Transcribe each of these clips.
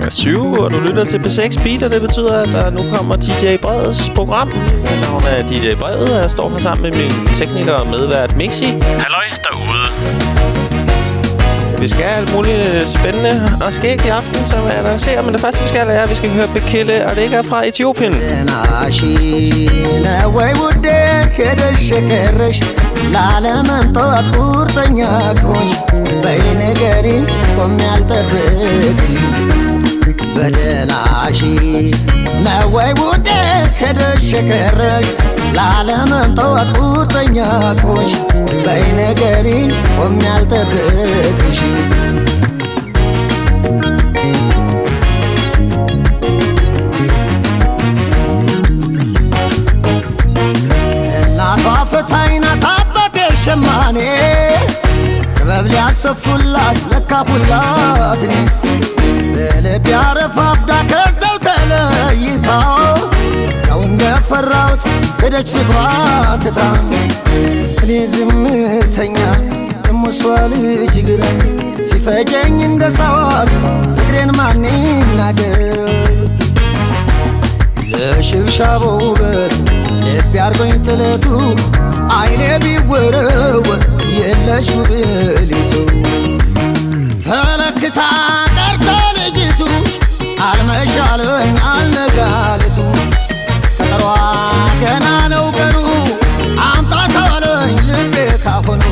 7, og du lytter til P6 Beat, og det betyder, at der nu kommer DJ Breds program. Mit navn er DJ Bred, og jeg står her sammen med min tekniker og medvært Mixi. Halløj derude. Vi skal have alt muligt spændende og skægt i aften, som jeg annoncerer. Men det første, vi skal, er, at vi skal høre Bekele, og det ikke er fra Etiopien. بدلاشي نوي ودك دشكرش العالم طوت قرطنيا كوش بين قرين ومن التبكشي لا طافتين طبت الشماني كبابلي عصفولات لكا فولاتني بلب يعرف أفداك الزوت ليتاو كون دفراوت بدك فقراتتا لي زمتنيا مسوالي جيغرا سيفاجين عند سوال فكرين ماني ناقر لشبشابو بد لب يعرفين تلتو عيني بيورو يلشو بليتو تلكتا አልመሻለኝ አልነጋለቱ ከጠሯ ገና ነው ቀኑ አምጣታለኝ ልቤ ካሁኑ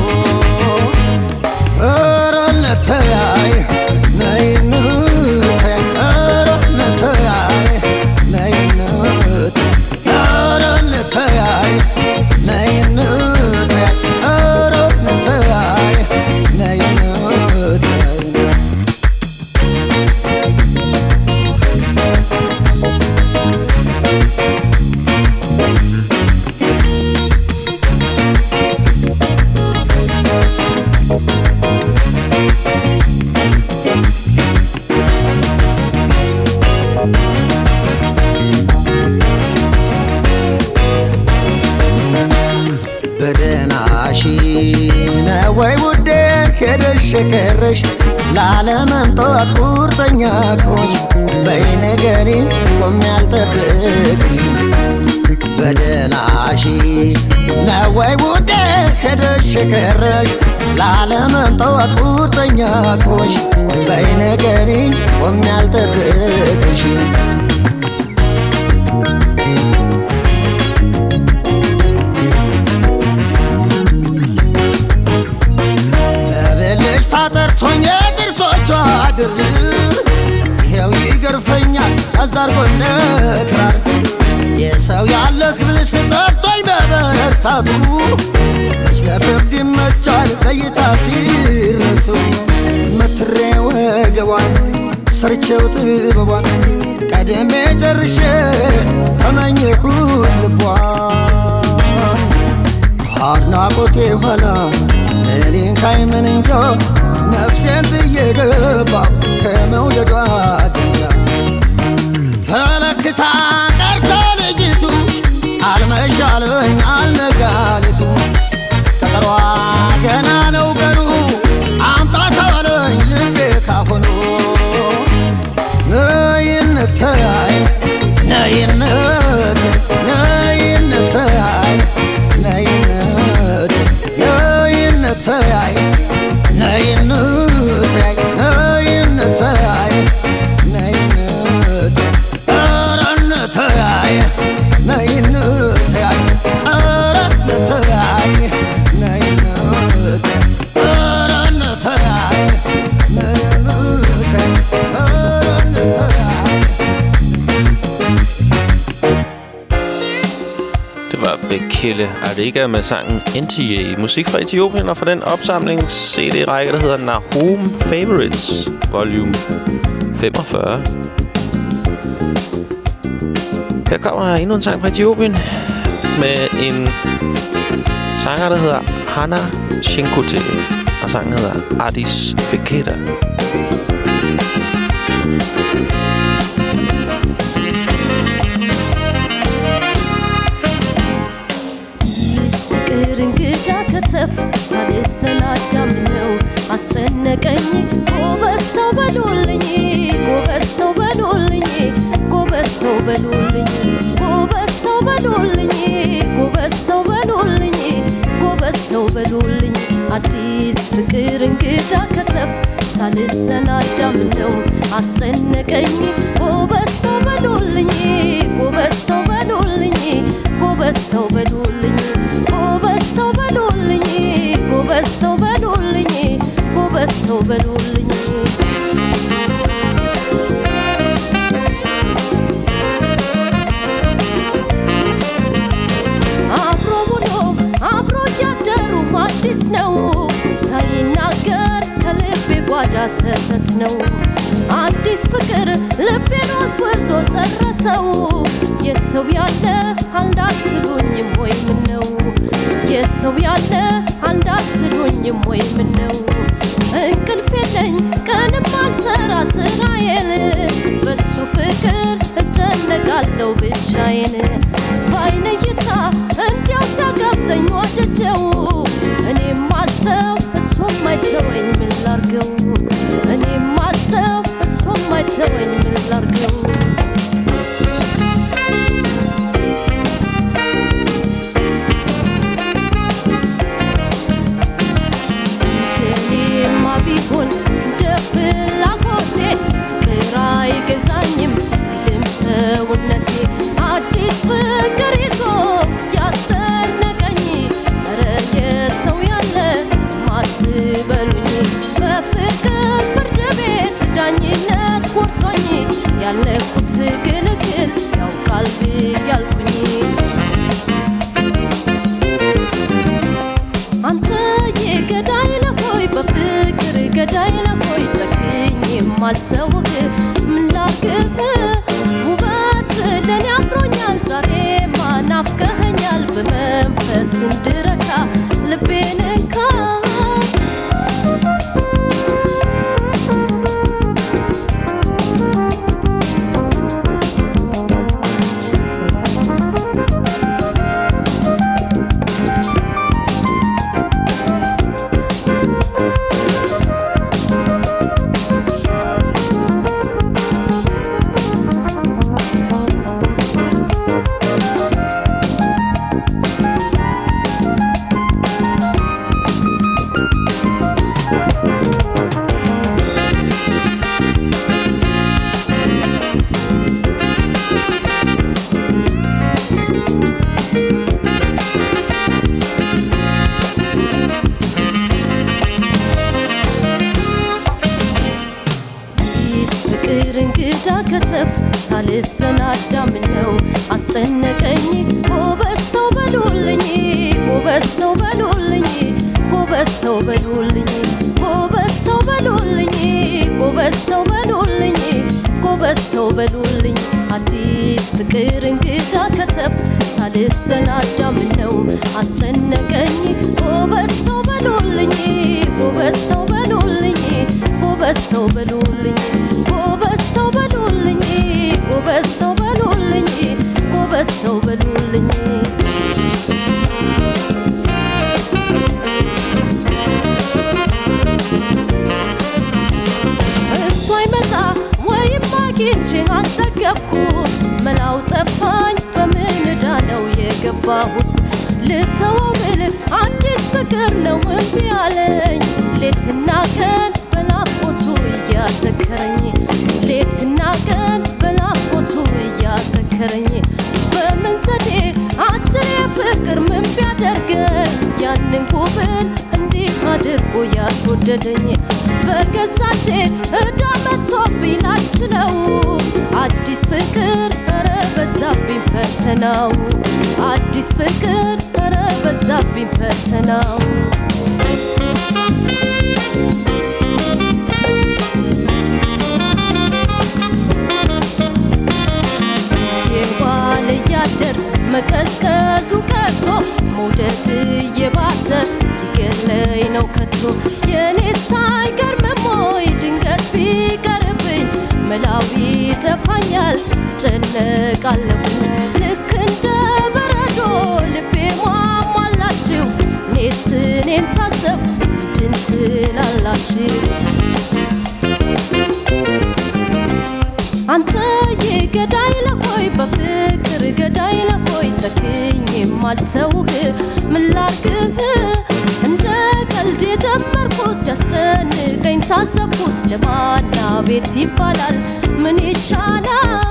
ኧረ ነተያይ ነይንተያይ ኧረ ነተያይ ነይንት ኧረ ነተያይ ነይንተያይ ኧረ ነተያይ ነይንተያይ ወይ ውዴ ከደሸከረሽ ለዓለምን ጠዋት ቁርጠኛ ኮሽ በይነገሪ ቆሜ ያልጠብቅኝ በደላሺ ወይ ውዴ ከደሸከረሽ ለዓለምን ጠዋት ቁርጠኛ ኮሽ በይነገሪ ቆሜ ያልጠብቅሽ ታጠርቶኝ ጥርሶቿ አድር ይሄው ይገርፈኛል አዛርጎነ ክራር የሰው ያለህ ብልስ ጠፍቶኝ በበርታቱ መች ለፍርድ ይመቻል በይታ ሲረቱ መትሬ ወገቧን ሰርቼው ጥበቧን ቀድሜ ጨርሼ ተመኘኩት ልቧን አድናቆቴ ኋላ እኔን ካይምን እንጃ ነፍሴን ትየገባ ከመውደዷ ድንጋ ተለክታ ቀርታ ልጅቱ አልመሻለኝ አልነጋሊቱ ቀጠሯ ገና ነው ቀኑ አምጣታለኝ ልቤ ካሁኑ ነይንተያይ ነይነት ነይንተያይ ነይነት ነይንተያይ ነይንተያይ ነይንተያይ ነይነት ኧረ ነተያይ ነይንተያይ ኧረ ነተያይ ነይነት ኧረ ነተያይ ነይንተያይ ኧረ ነተያይ Bekele Adega med sangen NTA, musik fra Etiopien, og fra den opsamlings-CD-række, der hedder Nahom Favorites, volume 45. Her kommer endnu en sang fra Etiopien med en sanger, der hedder Hana Shinkote, og sangen hedder Addis Fekeda. ከተፍ ሳልሰናዳም ነው አስጨነቀኝ ጎበዝ ተው በሉልኝ ጎበዝ ተው በሉልኝ አዲስ ፍቅር እንግዳ ከተፍ ሳልሰናዳም ነው አስጨነቀኝ ጎበስተው በሉልኝ ጎበስተው በሉልኝ ጎበስተው በሉልኝ ጎበስተው በሉልኝ ጎበስተው በሉልኝ ጎበስተው በሉልኝ አዲስ ነው ሳይናገር ከልቤ ጓዳ ሰተት ነው አዲስ ፍቅር ልቤን ወዝወዞ ጨረሰው የሰው ያለ አንዳትሉኝም ወይ ምን ነው የሰው ያለ አንዳትሉኝም ወይ ምን ነው እንቅልፍ የለኝ ቀንም አልሰራ ስራዬን በሱ ፍቅር እጨነቃለሁ ብቻዬን በዓይነ እይታ እንዲያው ሲያጋብተኝ ወደጀው እኔም አልተው እሱም አይተወኝ ምን ላርገው እኔም አልተው እሱም አይተወኝ ምን ላርገው እንደኔማ ቢሆን እንደ ፍላጎቴ ፍቅር አይገዛኝም ቢልም ሰውነቴ አዲስ ፍቅር ይዞ ያስጨነቀኝ ኧረ የሰው ያለ ዝም አትበሉኝ በፍቅር ፍርድ ቤት ዳኝነት ጎድቶኝ ያለኩት ግልግል ያውቃል ብያልኩኝ አንተ የገዳይ ለሆይ በፍቅር ገዳይ ለሆይ ጨክኜ ማልተውህ ምን ላድርግህ ውበት ለኔ አምሮኛል ዛሬማ ናፍቀኸኛል በመንፈስ እንድረካ ልቤን እንካ ከተፍ ሳልሰናዳም ነው አስጨነቀኝ ጎበስተው በሉልኝ ጎበስተው በሉልኝ ጎበስተው በሉልኝ ጎበስተው በሉልኝ ጎበስተው በሉልኝ ጎበስተው በሉልኝ አዲስ ፍቅር እንግዳ ከተፍ ሳልሰናዳም ነው አስጨነቀኝ ጎበስተው በሉልኝ ጎበስተው በሉልኝ ጎበስተው በሉልኝ ጎበስተው በሉልኝ ጎበስተው በሉልኝ ጎበስተው በሉልኝ እሱ አይመጣ ወይም አግኝቼ አልጠገብኩት መላው ጠፋኝ በምን ዕዳ ነው የገባሁት ልተወው ብል አዲስ ፍቅር ነው እምቢ አለኝ ሌትና ቀን በናፍቆቱ እያሰከረኝ ሌትና ቀን በናፍቆቱ እያሰከረኝ በምን ዘዴ አጭር የፍቅር ምን ቢያደርገኝ ያንን ጉብል እንዲህ አድርጎ ያስወደደኝ በገዛቼ ዕዳ መጥቶብኝ ላልችለው አዲስ ፍቅር ኧረ በዛብኝ ፈተናው አዲስ ፍቅር ኧረ በዛብኝ ፈተናው የዋለ ያደር መቀዝቀዙ ቀርቶ መውደድ የባሰ ሊገለኝ ነው ከቶ የኔ ሳይገርምም ወይ ድንገት ቢቀርብኝ መላው ይጠፋኛል ጨነቃለሁ ልክ እንደ በረዶ ልቤ ሟሟላችሁ እኔስ እኔን ታዘብ ምንድን ትላላችሁ አንተ የገዳይ ለሆይ በፍቅር ገዳይ ለሆይ ጨክኜ ማልተውህ ምን ላድርግህ እንደ ያሰብኩት ልማና ቤት ይባላል ምን ይሻላል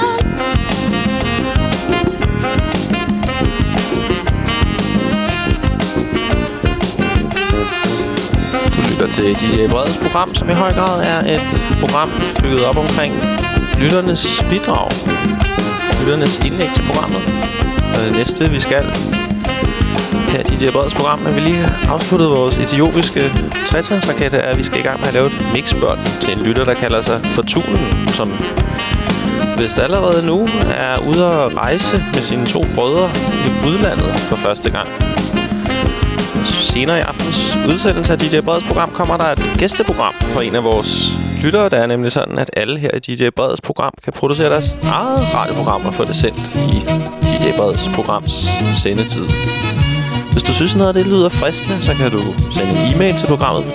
Til DJ Breds program, som i høj grad er et program bygget op omkring lytternes bidrag. Lytternes indlæg til programmet. Og det næste, vi skal her i DJ Breds program, når vi lige har afsluttet vores etiopiske tretrinsrakette, er, at vi skal i gang med at lave et mixbånd til en lytter, der kalder sig Fortunen, som vist allerede nu er ude at rejse med sine 2 brødre i udlandet for første gang. Senere i aftens udsendelse af DJ Breds program kommer der et gæsteprogram for en af vores lyttere. Det er nemlig sådan, at alle her i DJ Breds program kan producere deres eget radioprogram og få det sendt i DJ Breds programs sendetid. Hvis du synes noget af det lyder fristende, så kan du sende en e-mail til programmet på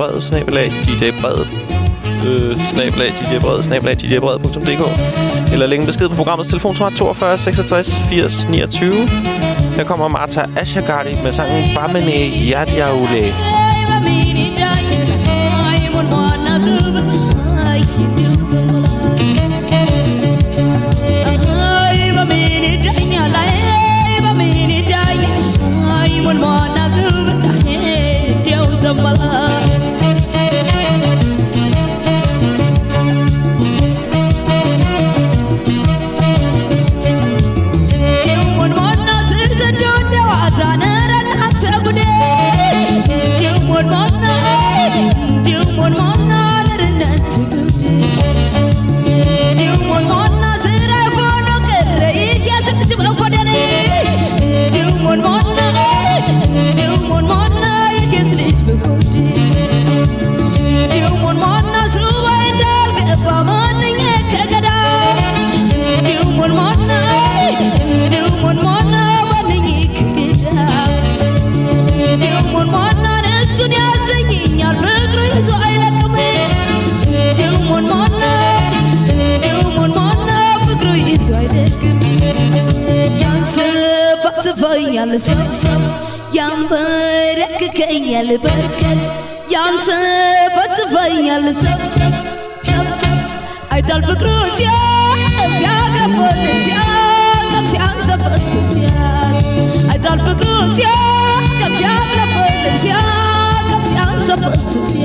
djbred@djbred.dk eller lægge en besked på programmets telefon 42 66 80 29. Her kommer Marta Ashagari med sangen Bamene Yadyaule. Sab yam barak kayal barkat yam sab sab ay dal fikros ya gafol ya sab ay dal fikros ya gafol sab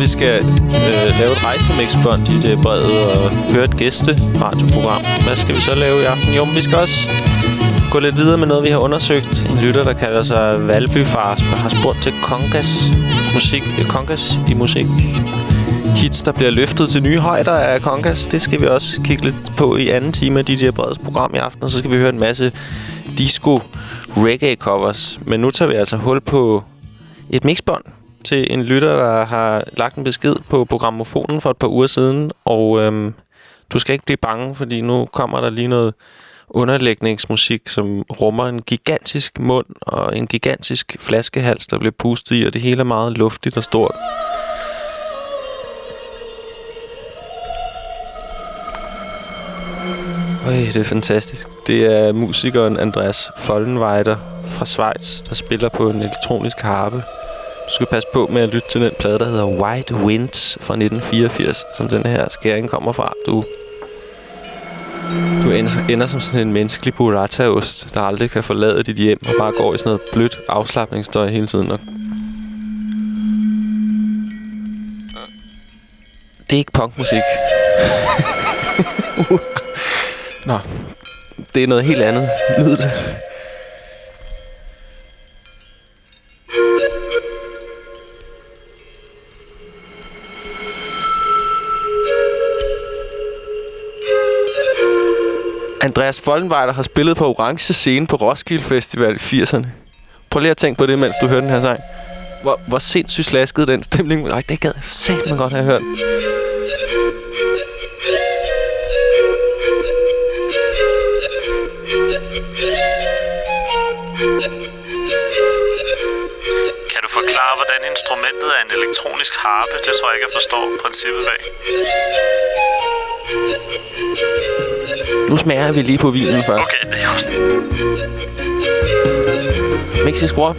vi skal lave et rejsemixbånd, DJ Brede, og høre et gæsteradioprogram. Hvad skal vi så lave i aften? Jo, men vi skal også gå lidt videre med noget, vi har undersøgt. En lytter, der kalder sig Valbyfar, har spurgt til Congas i musik. Hits, der bliver løftet til nye højder af Congas. Det skal vi også kigge lidt på i anden time af DJ Bredes program i aften. Og så skal vi høre en masse disco reggae covers. Men nu tager vi altså hul på et mixbånd til en lytter, der har lagt en besked på programmofonen for et par uger siden. Og du skal ikke blive bange, fordi nu kommer der lige noget underlægningsmusik, som rummer en gigantisk mund og en gigantisk flaskehals, der bliver pustet i, og det hele er meget luftigt og stort. Det er fantastisk. Det er musikeren Andreas Vollenweider fra Schweiz, der spiller på en elektronisk harpe. Du skal passe på med at lytte til den plade, der hedder White Winds fra 1984, som den her skæring kommer fra. Du ender som sådan en menneskelig burrata-ost, der aldrig kan forlade dit hjem og bare går i sådan noget blødt afslapningsstøj hele tiden. Det er ikke punkmusik. Nå, det er noget helt andet. Nyd det. Andreas Vollenweider har spillet på orange scene på Roskilde Festival i 80'erne. Prøv lige at tænke på det, mens du hører den her sang. Hvor sindssygt slaskede den stemning. Ej, det gad jeg satme godt have hørt. Kan du forklare, hvordan instrumentet er en elektronisk harpe? Det tror jeg ikke, jeg forstår princippet bag. Nu smager vi lige på vinen først. Okay, det er også... Mixi skruer.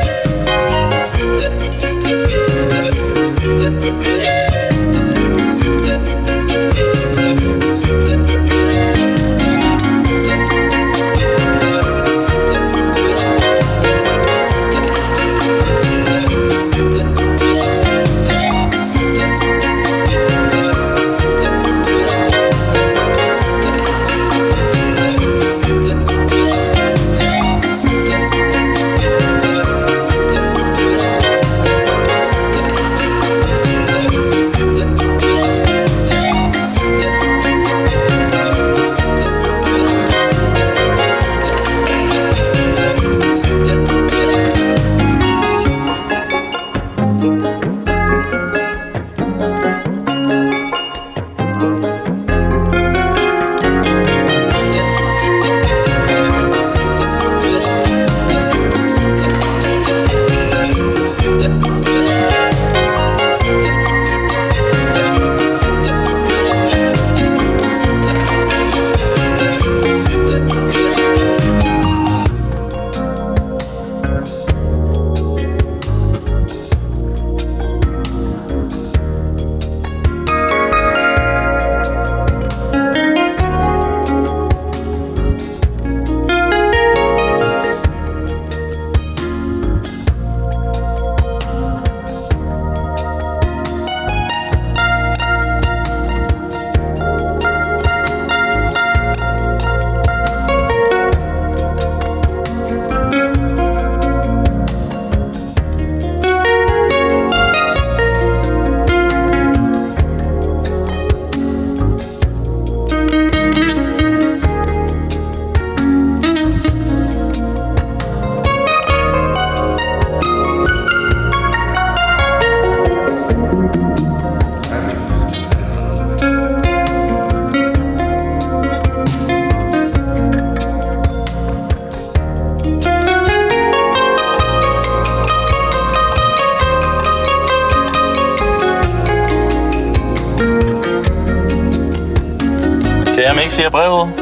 Siger brevet.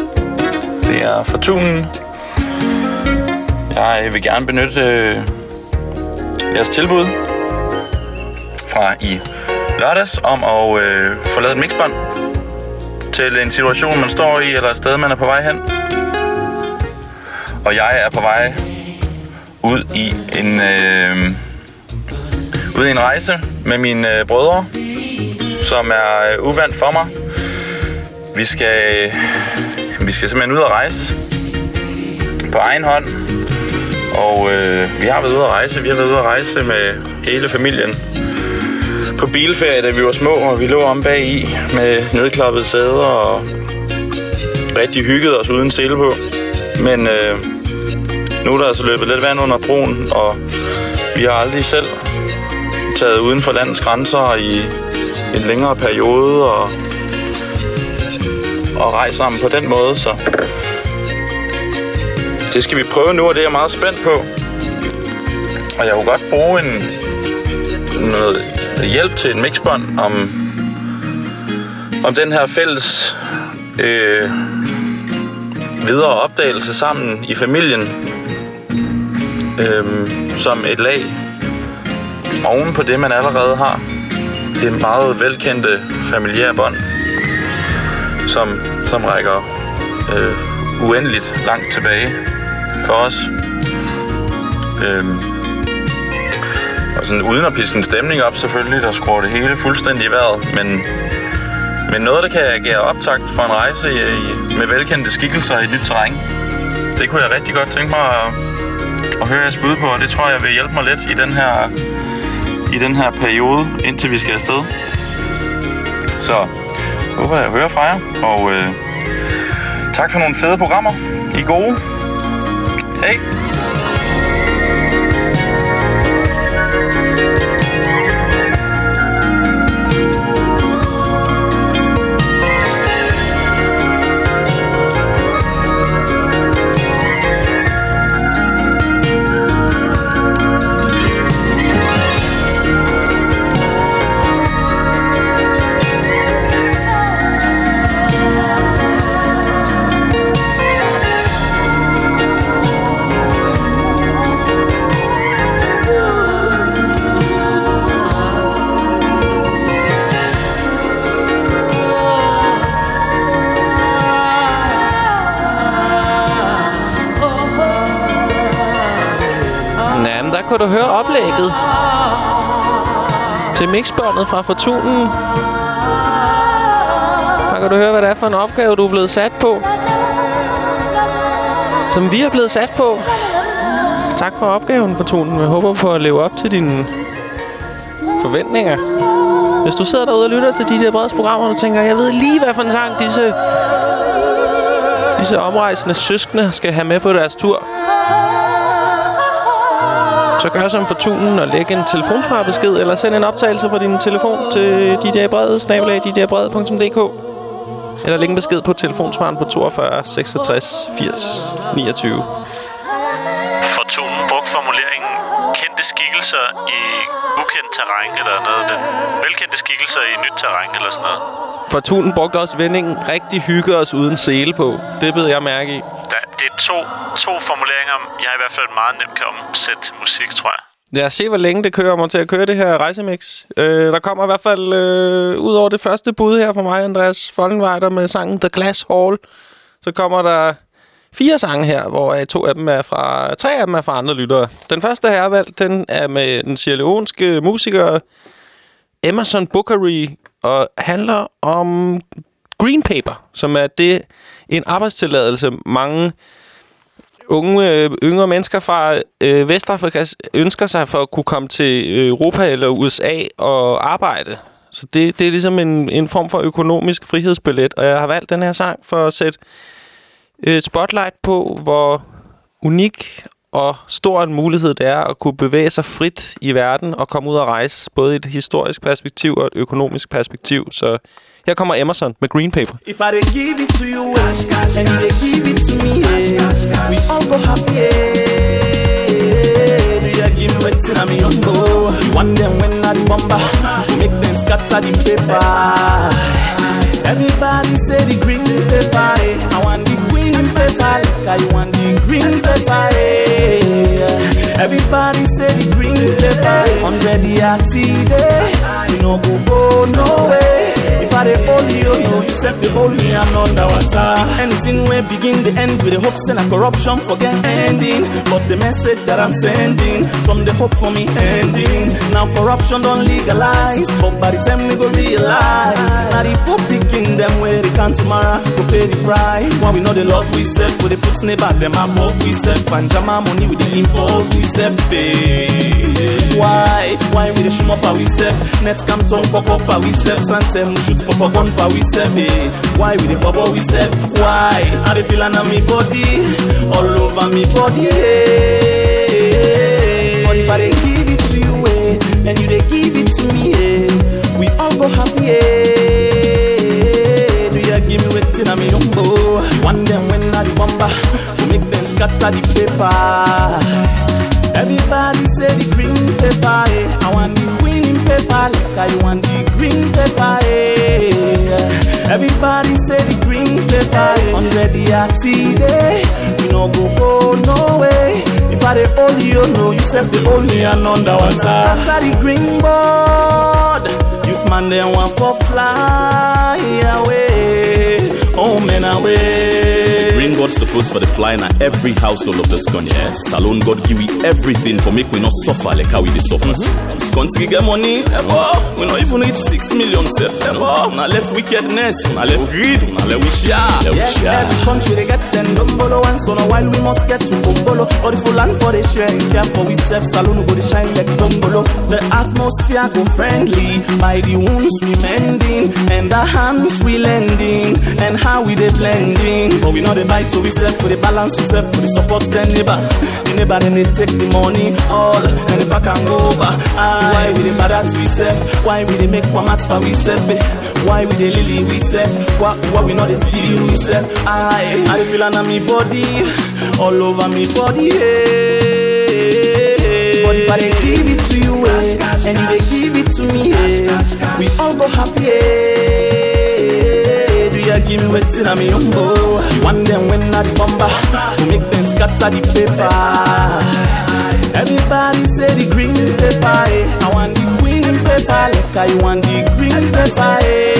Det er Fortunen. Jeg vil gerne benytte jeres tilbud fra i lørdags om at få lavet et mixbånd til en situation, man står i, eller et sted, man er på vej hen. Og jeg er på vej ud ude i en rejse med mine brødre, som er uvant for mig. Vi skal simpelthen ud og rejse på egen hånd. Og vi har været ude at rejse. Vi har været ude at rejse med hele familien på bilferie, da vi var små, og vi lå om bag i med nedklappede sæder og rigtig hyggede os uden sele på. Men nu er der altså løbet lidt vand under broen, og vi har aldrig selv taget uden for landets grænser i en længere periode og rejse sammen på den måde, så det skal vi prøve nu, og det er jeg meget spændt på. Og jeg kunne godt bruge noget hjælp til en mixbånd om den her fælles videre opdagelse sammen i familien som et lag oven på det, man allerede har. Det er meget velkendte familiære bånd, som rækker uendeligt langt tilbage for os. Og sådan uden at piske en stemning op selvfølgelig, der skruer det hele fuldstændig i vejret, men noget, der kan agere optakt for en rejse med velkendte skikkelser i et nyt terræn. Det kunne jeg rigtig godt tænke mig at høre jeres bud på, og det tror jeg vil hjælpe mig lidt i den her periode, indtil vi skal afsted. Så håber jeg hører fra jer, og tak for nogle fede programmer. I er gode. Hej! Kunne du høre oplægget til mixbåndet fra Fortunen. Der kan du høre, hvad det er for en opgave, du er blevet sat på. Som vi er blevet sat på. Tak for opgaven, Fortunen. Jeg håber på at leve op til dine forventninger. Hvis du sidder derude og lytter til DJ Breds programmer, og du tænker, jeg ved lige, hvad for en sang disse omrejsende søskende skal have med på deres tur, så gør som Fortunen og læg en telefonsvarbesked eller send en optagelse fra din telefon til djbrede@djbrede.dk eller læg en besked på telefonsvaren på 42 66 80 29. Fortunen brugte formuleringen kendte skikkelser i ukendt terræn eller noget. Den velkendte skikkelser i nyt terræn eller sådan noget. Fortunen brugte også vendingen rigtig hygge os uden sele på. Det bed jeg mærke i. Det er to formuleringer, jeg i hvert fald meget nemt kan omsætte til musik, tror jeg. Lad os se, hvor længe det kører mig til at køre det her rejsemix. Der kommer i hvert fald, ud over det første bud her fra mig, Andreas Follenweider, med sangen The Glass Hall, så kommer der 4 sange her, hvor 3 af dem er fra andre lyttere. Den første her valgt, den er med den sierra leonske musiker Emerson Bookery, og handler om green paper, som er en arbejdstilladelse, mange yngre mennesker fra Vestafrika ønsker sig for at kunne komme til Europa eller USA og arbejde. Så det er ligesom en form for økonomisk frihedsbillet, og jeg har valgt den her sang for at sætte et spotlight på, hvor unik og stor en mulighed det er at kunne bevæge sig frit i verden og komme ud og rejse, både i et historisk perspektiv og et økonomisk perspektiv. Så her kommer Emerson med Green Paper. If I dey give it to you, and you dey give it to me, we all go happy. Do you give me wetin I mean? Go. You want them when I the bomber, make them scatter the paper. Everybody say the green paper, I want the green paper, like I want the green paper. Everybody say the green paper, 100 the day, we no go no way. If I I dey hold you, no, you said they hold me and underwater. Anything we begin, the end with the hopes and a corruption forget ending. But the message that I'm sending, some they hope for me ending. Now corruption don't legalize, but by the time we go realize, now the poor picking them where they can tomorrow go pay the price. When we know the love we serve, for the put neighbor them above we serve, panjama money with the involve we serve. Why we the shoot up we serve? Net come tongue pop up we serve. Santem shoot pop up gun we serve. Why we the bubble we serve? Why are they feeling on me body, all over me body? But if I they give it to you, and you they give it to me, we all go happy. Do you give me waiting on me umbo? One them when I the bomber, to make them scatter the paper. Everybody say the green paper, I want the queen in paper, like I want the green paper, Everybody say the green paper, 100 day, we no go no way. If I dey hold you, no, you said they hold me and underwater. Scatter the green board, youth man they want for fly away, oh man away. Green God supposed for the fly in every household of this country. Yes. Alone God give we everything for make we not suffer like how we dey suffer. This country get money, ever. We not even reach 6 million self, ever. Now left wickedness, now left greed, now left we share. Yes, every country they get them dumbolo, and so now while we must get to Bombolo. Or the full land for the share and care for we self, saloon go the shine like dumbolo. The atmosphere go friendly, by the wounds we mending, and the hands we lending, and how we they blending. But we know the bite, so we serve for the balance, we serve for the support, then neighbor. The neighbor then they take the money, all, and the back and go over. Why we the bad we serve? Why we they make one match for we serve? Why we the lily we serve? What we know the feel we serve? I feel on me body, all over me body. But if I they give it to you, and you they give it to me, we all go happy. Give me waiting on me umbo. One them when I the bomber, to make them scatter the paper. Everybody say the green paper, I want the queen in paper, like I want the green paper.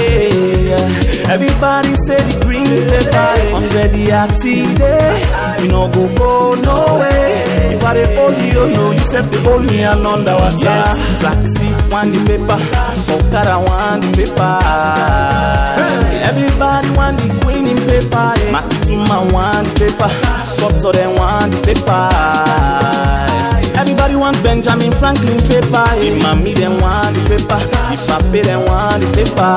Everybody say the green paper, 100 day, we no go no way. If I dey hold you, no, you said they hold me and underwater. Yes, taxi want the paper, Okada want the paper. Everybody want the queen in paper, Makituma want the paper, Doctor them want the paper. Everybody want Benjamin Franklin paper, Imami them want the paper, Ipape them want the paper.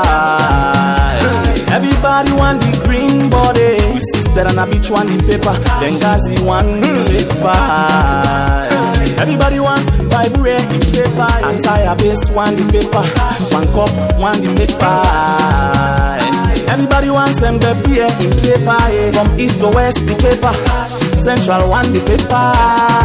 Everybody want the green body, we sister and a bitch want the paper, Benghazi want the paper. Everybody wants Bible in paper, entire base want the paper, one cup want the paper. Everybody wants them the beer in paper, from east to west the paper, central want the paper.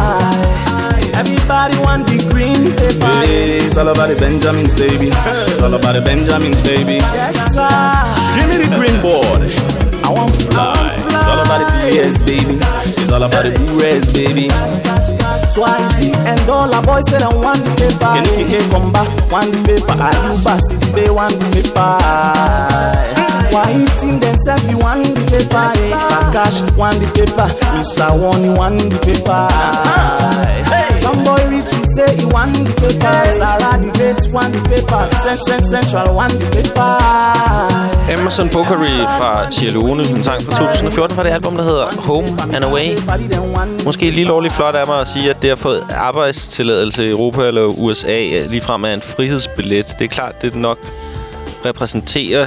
Everybody want the green paper. It's all about the Benjamins, baby. It's all about the Benjamins, baby. Yes, sir. Give me the green board. I want fly. It's all about the PS, baby. It's all about the Blu-rays, baby. Swazi and all our boys say they want the paper. KK come back, want the paper. Ayuba City they want the paper. Why eating themselves you want the paper? Takash want the paper. Mr. One want the paper. Some boy Richie say he want the paper. Sarah the Great want the paper. Central want the paper. Emerson Bokhari fra Sierra Leone, en sang fra 2014 fra det album, der hedder Home and Away. Måske lige lovligt flot af mig at sige, at det har fået arbejdstilladelse i Europa eller USA ligefrem er en frihedsbillet. Det er klart, det nok repræsenterer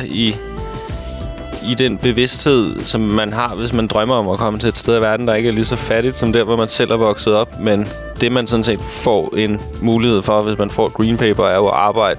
i den bevidsthed, som man har, hvis man drømmer om at komme til et sted i verden, der ikke er lige så fattigt som der, hvor man selv er vokset op. Men det, man sådan set får en mulighed for, hvis man får et green paper, er jo at arbejde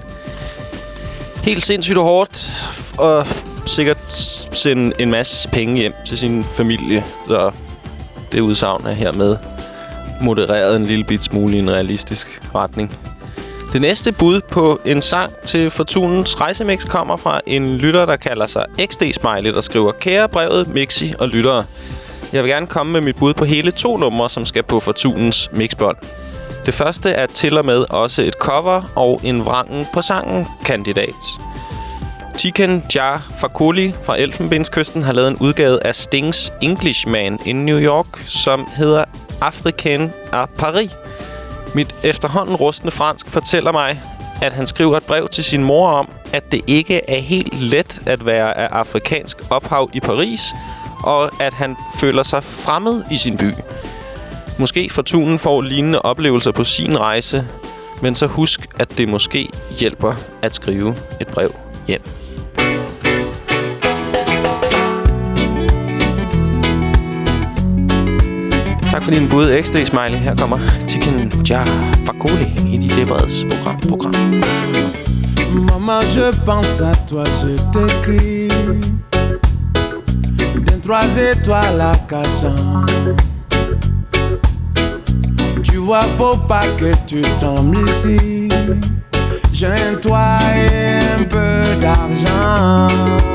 helt sindssygt og hårdt, og sikkert sende en masse penge hjem til sin familie. Så det udsagn er hermed modereret en lille bit smule i en realistisk retning. Det næste bud på en sang til Fortunens rejsemix kommer fra en lytter, der kalder sig XD Smiley, der skriver: Kære brevet, Mixi og lyttere. Jeg vil gerne komme med mit bud på hele 2 numre, som skal på Fortunens mixbånd. Det første er til og med også et cover og en vrangen på sangen kandidat. Tiken Jah Fakoly fra Elfenbenskysten har lavet en udgave af Stings Englishman in New York, som hedder Africain à Paris. Mit efterhånden rustne fransk fortæller mig, at han skriver et brev til sin mor om, at det ikke er helt let at være af afrikansk ophav i Paris, og at han føler sig fremmed i sin by. Måske Fortunen får lignende oplevelser på sin rejse, men så husk, at det måske hjælper at skrive et brev hjem. Tak for din bud, XD Smiley. Her kommer Tiken Jah Fakoly i DJ Breds program. Maman, je pense à toi, je t'écris d'un 3 étoiles à Cachan. Tu vois, faut pas que tu tombes ici. J'ai un toit et un peu d'argent.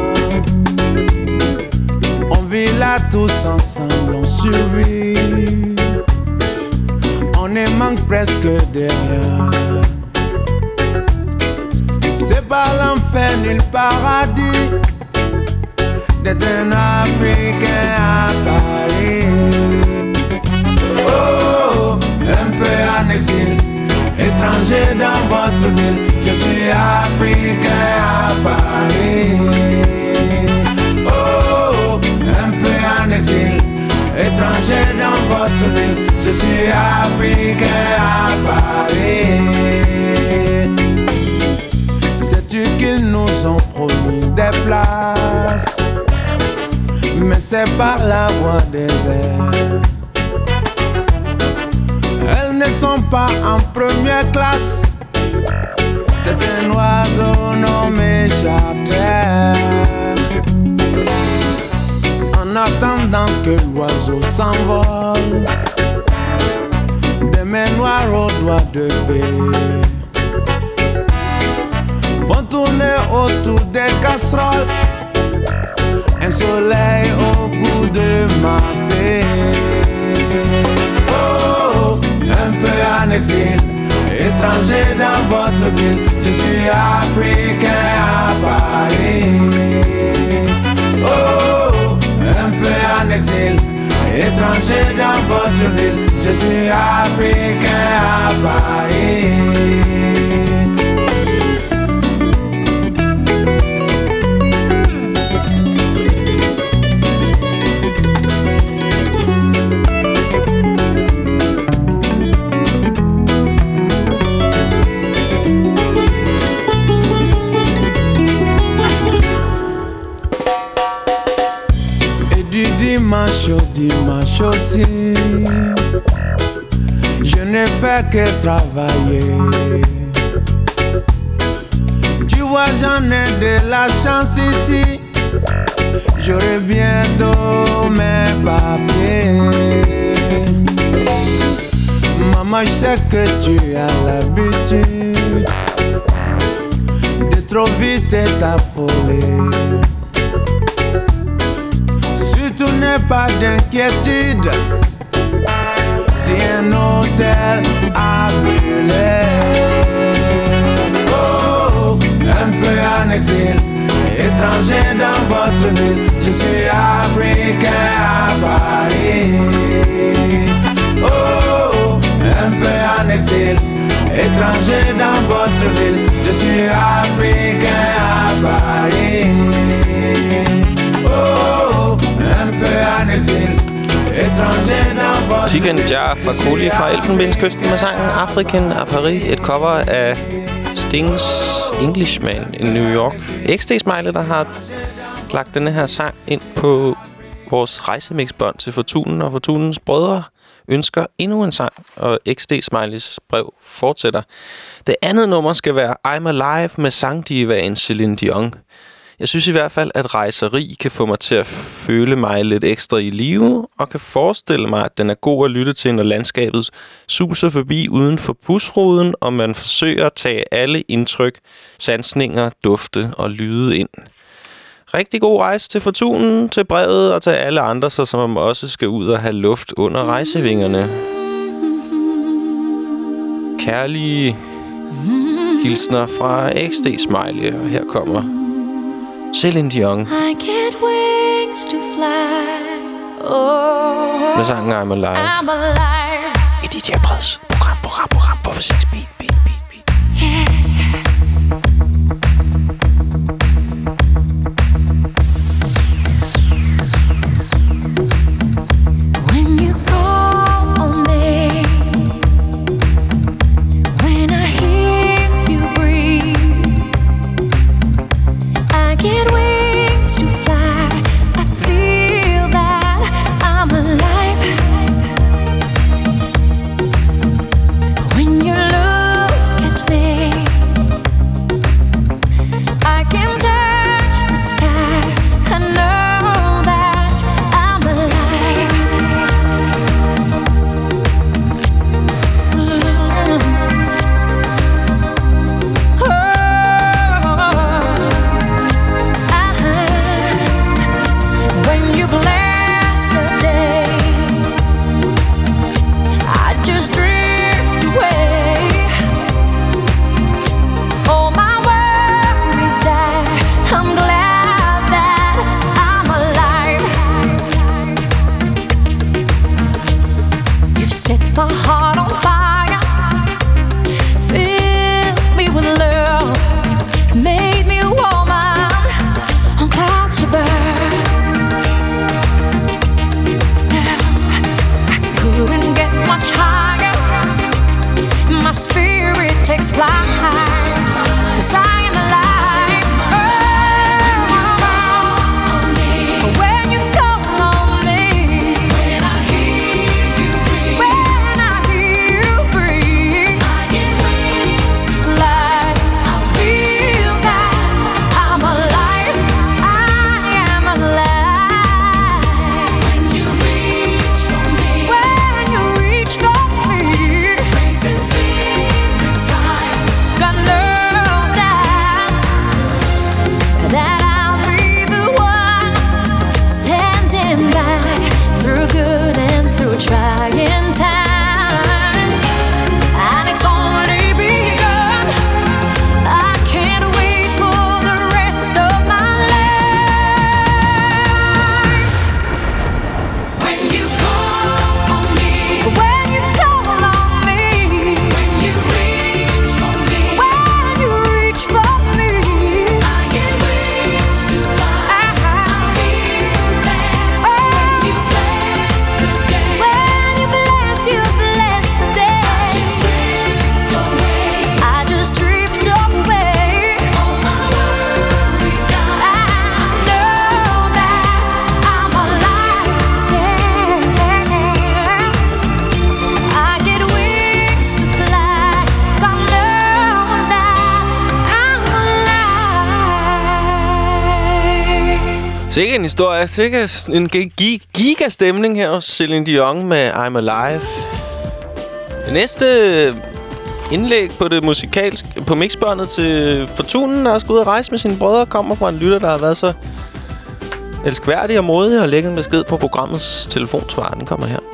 On vit là tous ensemble, on survit. On ne manque presque de rien. C'est pas l'enfer ni le paradis d'être un Africain à Paris. Oh, un peu en exil, étranger dans votre ville. Je suis Africain à Paris. Oh, un peu en exil, étranger dans votre ville. Je suis Africain à Paris. Sais-tu qu'ils nous ont promis des places, mais c'est par la voie des airs. Elles ne sont pas en première classe. C'est un oiseau nommé charter. En attendant que l'oiseau s'envole, des mains noires aux doigts de fée font tourner autour des casseroles un soleil au goût de ma fée. Oh, un peu en exil, étranger dans votre ville. Je suis Africain à Paris. Oh, un peu en exil, étranger dans votre ville. Je suis Africain à Paris. Dimanche aussi, je ne fais que travailler. Tu vois, j'en ai de la chance ici. J'aurai bientôt mes papiers. Maman, je sais que tu as l'habitude de trop vite t'affoler. Surtout n'aie pas d'inquiétude si un hôtel a brûlé. Oh, un peu en exil, étranger dans votre ville. Je suis Africain à Paris. Oh, un peu en exil, étranger dans votre ville. Je suis Africain à Paris. Oh, un peu en exil, étranger dans votre ville. Tiken Jah Fakoly fra Elfenbenskysten med sangen African à Paris. Et cover af Stings Englishman in New York. XD Smiley, der har lagt denne her sang ind på vores rejsemixbånd til Fortunen, og Fortunens brødre ønsker endnu en sang, og XD Smileys brev fortsætter. Det andet nummer skal være I'm Alive med sangdivaen Celine Dion. Jeg synes i hvert fald, at rejseri kan få mig til at føle mig lidt ekstra i live, og kan forestille mig, at den er god at lytte til, når landskabet suser forbi uden for busruden, og man forsøger at tage alle indtryk, sansninger, dufte og lyde ind. Rigtig god rejse til Fortunen, til brevet og til alle andre, så som også skal ud og have luft under rejsevingerne. Kærlige hilsner fra XD Smiley, og her kommer Celine Dion. I get wings to fly. Oh, med sangen I'm Alive. I'm alive. I DJ Breds program på musik. Beat. Yeah. When you call on me, when I hear you breathe, I get wings to fly. I feel that I'm alive. When you look at me, I can touch the sky. I know that I'm alive. When you bless the day, I just drift away. All my worries die. I'm glad that I'm alive. You've set my heart on fire, filled me with love, made me a woman on clouds above. I couldn't get much higher. My spirit takes flight, 'cause I am alive. Oh, when you call on me, when I hear you breathe, I get wings to fly. I feel that I'm alive. I am alive. When you reach for me, grace and spirit's time. God knows that I'll be the one standing by through good and through trying times. And it's only begun. I can't wait for the rest of my life. When you call on me, when you call on me, when you reach for me, when you reach for me, I get wings to fly. I feel that when you bless the day, when you bless the day, I just drift away. All my worries die. I know that I'm alive. Yeah. I get wings to fly. God knows that I'm alive. Sikke en historie. Sikke en gigastemning her hos Celine Dion med I'm Alive. Det næste indlæg på det musikalske, på mixbåndet til Fortunen, der er skulle ud at rejse med sine brødre, kommer fra en lytter, der har været så elskværdig og modig og lægget en besked på programmets telefonsvar. Den kommer her.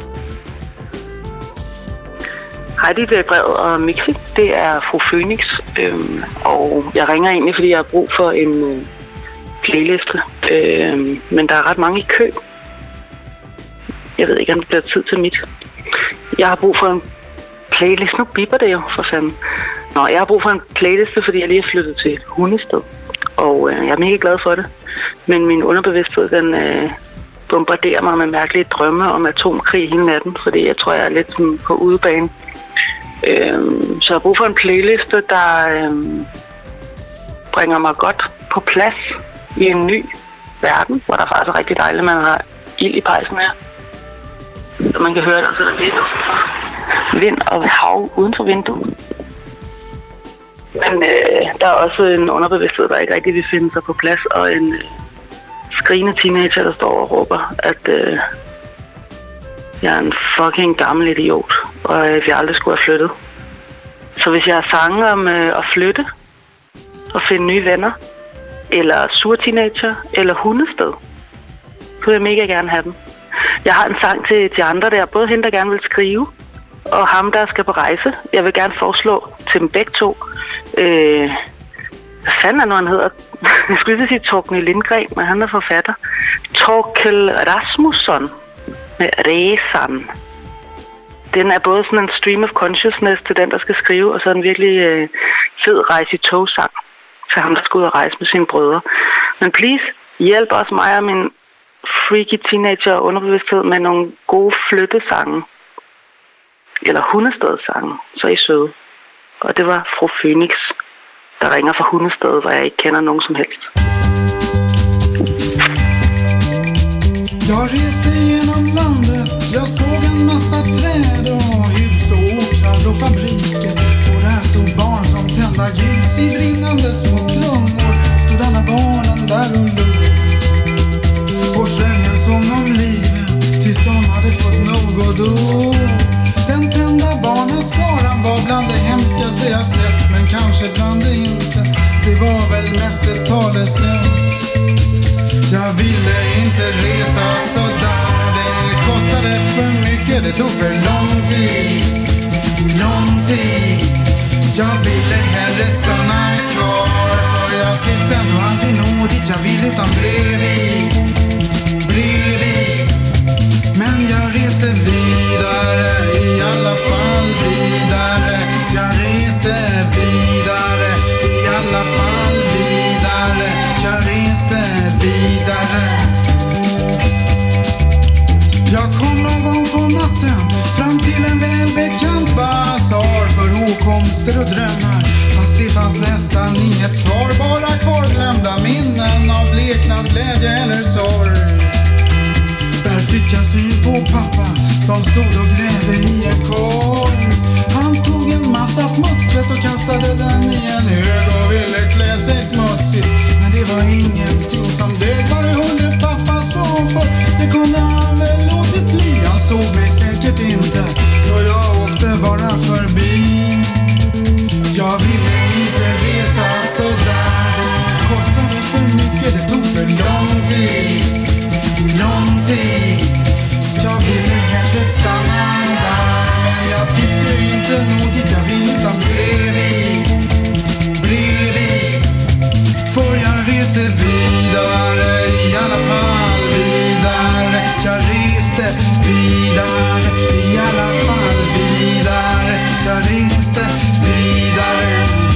Hej, det er Brevet og Mixi. Det er fru Phoenix, og jeg ringer egentlig, fordi jeg har brug for en playliste. Men der er ret mange i kø. Jeg ved ikke, om det bliver tid til mit. Jeg har brug for en playliste. Nu bipper det jo, for fanden. Nå, jeg har brug for en playliste, fordi jeg lige er flyttet til Hundested. Og jeg er mega glad for det. Men min underbevidsthed, den bombarderer mig med mærkelige drømme om atomkrig hele natten. Fordi jeg tror, jeg er lidt sådan på udebane. Så jeg har brug for en playliste, der bringer mig godt på plads i en ny verden, hvor der faktisk er rigtig dejligt, at man har ild i pejsen her. Så man kan høre, at der sidder vind og hav uden for vinduet. Men der er også en underbevidsthed, der ikke rigtig vil finde sig på plads, og en skrigende teenager, der står og råber, at jeg er en fucking gammel idiot, og at jeg aldrig skulle have flyttet. Så hvis jeg har sange om at flytte og finde nye venner, eller sur teenager, eller Hundested, så vil jeg mega gerne have dem. Jeg har en sang til de andre der, både hende, der gerne vil skrive, og ham, der skal på rejse. Jeg vil gerne foreslå til dem begge to Hvad fanden er nu, han hedder? Jeg skulle lige sige Torkel Lindgren, men han er forfatter. Torkel Rasmussen med Resan. Den er både sådan en stream of consciousness til den, der skal skrive, og så en virkelig fed rejse i togsang til ham, der skal ud og rejse med sine brødre. Men please, hjælp også mig og min freaky teenager underbevidsthed med nogle gode flyttesange. Eller hundestedsange, så er I søde. Og det var fru Phoenix, der ringer fra Hundestedet, hvor jeg ikke kender nogen som helst. Jag reste genom landet, jag såg en massa träd och hus och åkrar och fabriker. Och där stod barn som tända ljus i brinnande små klungor. Stod alla barnen där och log och sjöng en sång om livet, tills de hade fått nog och då. Den tända barnaskaran var bland det hemskaste jag sett, men kanske bland det inte. Det var väl mest ett talesätt. Jag ville inte resa så där, det kostade för mycket, det tog för lång tid, lång tid. Jag ville hellre stanna kvar, för jag fick sen aldrig nå dit jag ville utan bredvid, bredvid. Men jag reste vidare, i alla fall vidare. Jag reste vidare, i alla fall vidare. Jag reste vidare. Jag kom någon gång på natten fram till en välbekant basar för åkomster och drömmar. Fast det fanns nästan inget kvar, bara kvarglömda minnen av bleknad glädje eller sorg. Där fick jag syn på pappa som stod och grävde i en korg. Han tog en massa smutstvätt och kastade den i en hög och ville klä sig smutsigt. Men det var ingenting som dög, bara hundre pappa sov för. Det kunde han väl låtit bli, han såg mig säkert inte, så jag åkte bara förbi. Jag ville inte resa så där, det kostade för mycket, det tog för lång tid, lång tid. Jag ville hellre stanna där, men jag tycks ju inte nå dit jag vill utan bredvid, bredvid. För jag reste vidare, i alla fall vidare. Jag reste vidare, i alla fall vidare. Jag reste vidare.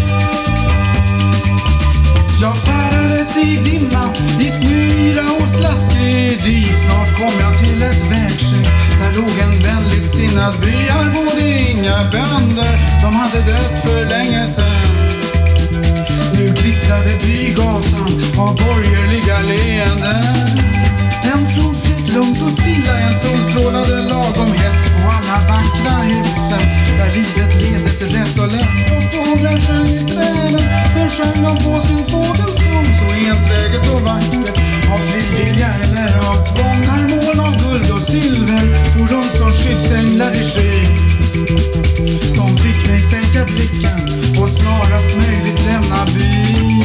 Jag färdades i dimma, i smyra och slaskig dig. Snart kom jag till ett vägskäl, där låg en vänligt sinnad by. Här bodde inga bönder, de hade dött för länge sedan. Nu glittrade bygatan av borgerliga leenden. En flodfritt lugnt och stilla, en sol strålade lagom hett på alla vackra husen, där livet levdes rätt och lätt. Och fåglar sjöng i träden, men sjöng de på sin fågelsång så enträget och vackert, av frivilliga eller av tvång. När moln av guld och silver for runt som skyddsänglar i skyn. De fick mig sänka blicken och snarast möjligt lämna byn.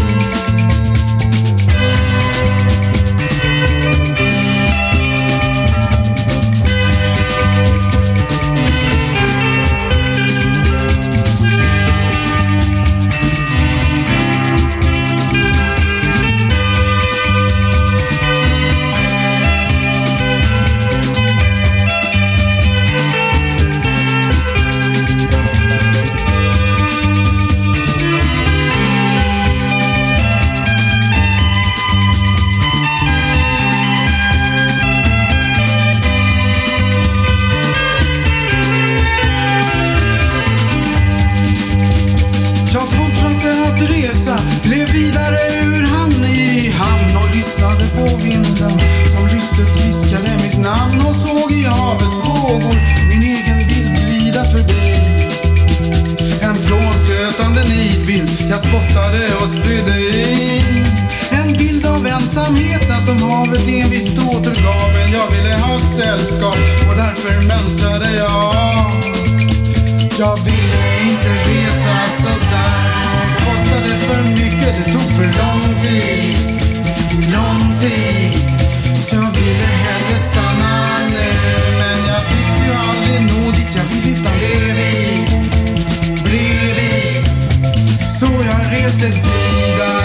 Jag spottade och spydde i en bild av ensamheten som havet envist återgav. Men jag ville ha sällskap och därför mönstrade jag. Jag ville inte resa så där, det kostade för mycket, det tog för lång tid, lång tid. Jag ville hellre stanna nu, men jag tycks ju aldrig nå dit jag vill utan bredvid, bredvid. Så jag reste vidare.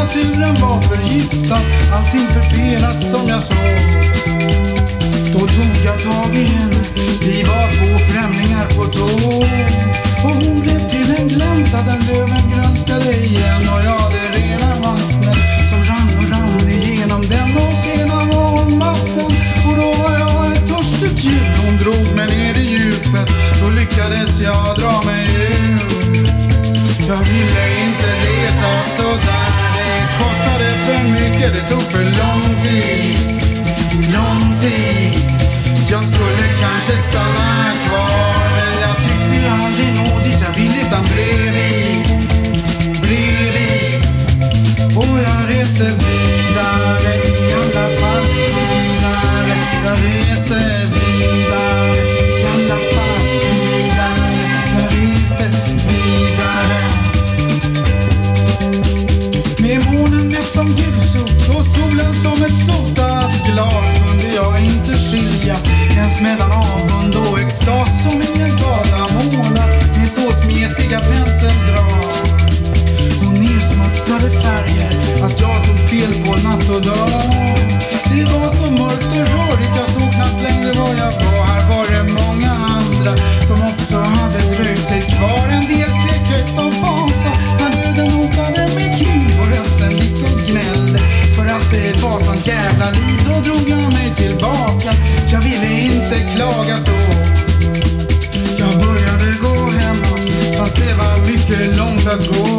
naturen var förgiftad, allting förfelat som jag såg. Då tog jag tag i henne, vi var två främlingar på tåg. Och hon blev till en glänta, den löven grönskade igen. Och jag det rena vattnet som rann igenom den. Och sedan var hon vatten, och då var jag ett törstigt djur. Hon drog mig ner i djupet, då lyckades jag dra mig ur. Jag ville inte resa så där, det kostade för mycket, det tog för lång tid. Jag skulle kanske stanna kvar, men jag tycks ju aldrig nå dit jag vill utan bredvid. Och jag reste vidare, i alla fall vidare. Jag reste vidare, i alla fall vidare. Jag reste vidare. Med månen med som ljusot och solen som ett sotat glas kunde jag inte skilja ens mellan avund och extas. Som i en tavla målad med så smetiga penseldrag och nersmutsade färger att jag tog fel på natt och dag. Det var så mörkt och rörigt, jag såg knappt längre var jag var. Här var det många andra som också hade dröjt sig kvar. En del skrek högt av fasa när döden hotade med kniv, och resten gick och gnällde för att det var sån jävla liv. Då drog jag mig tillbaka, jag ville inte klaga så. Jag började gå hemåt, fast det var mycket långt att gå.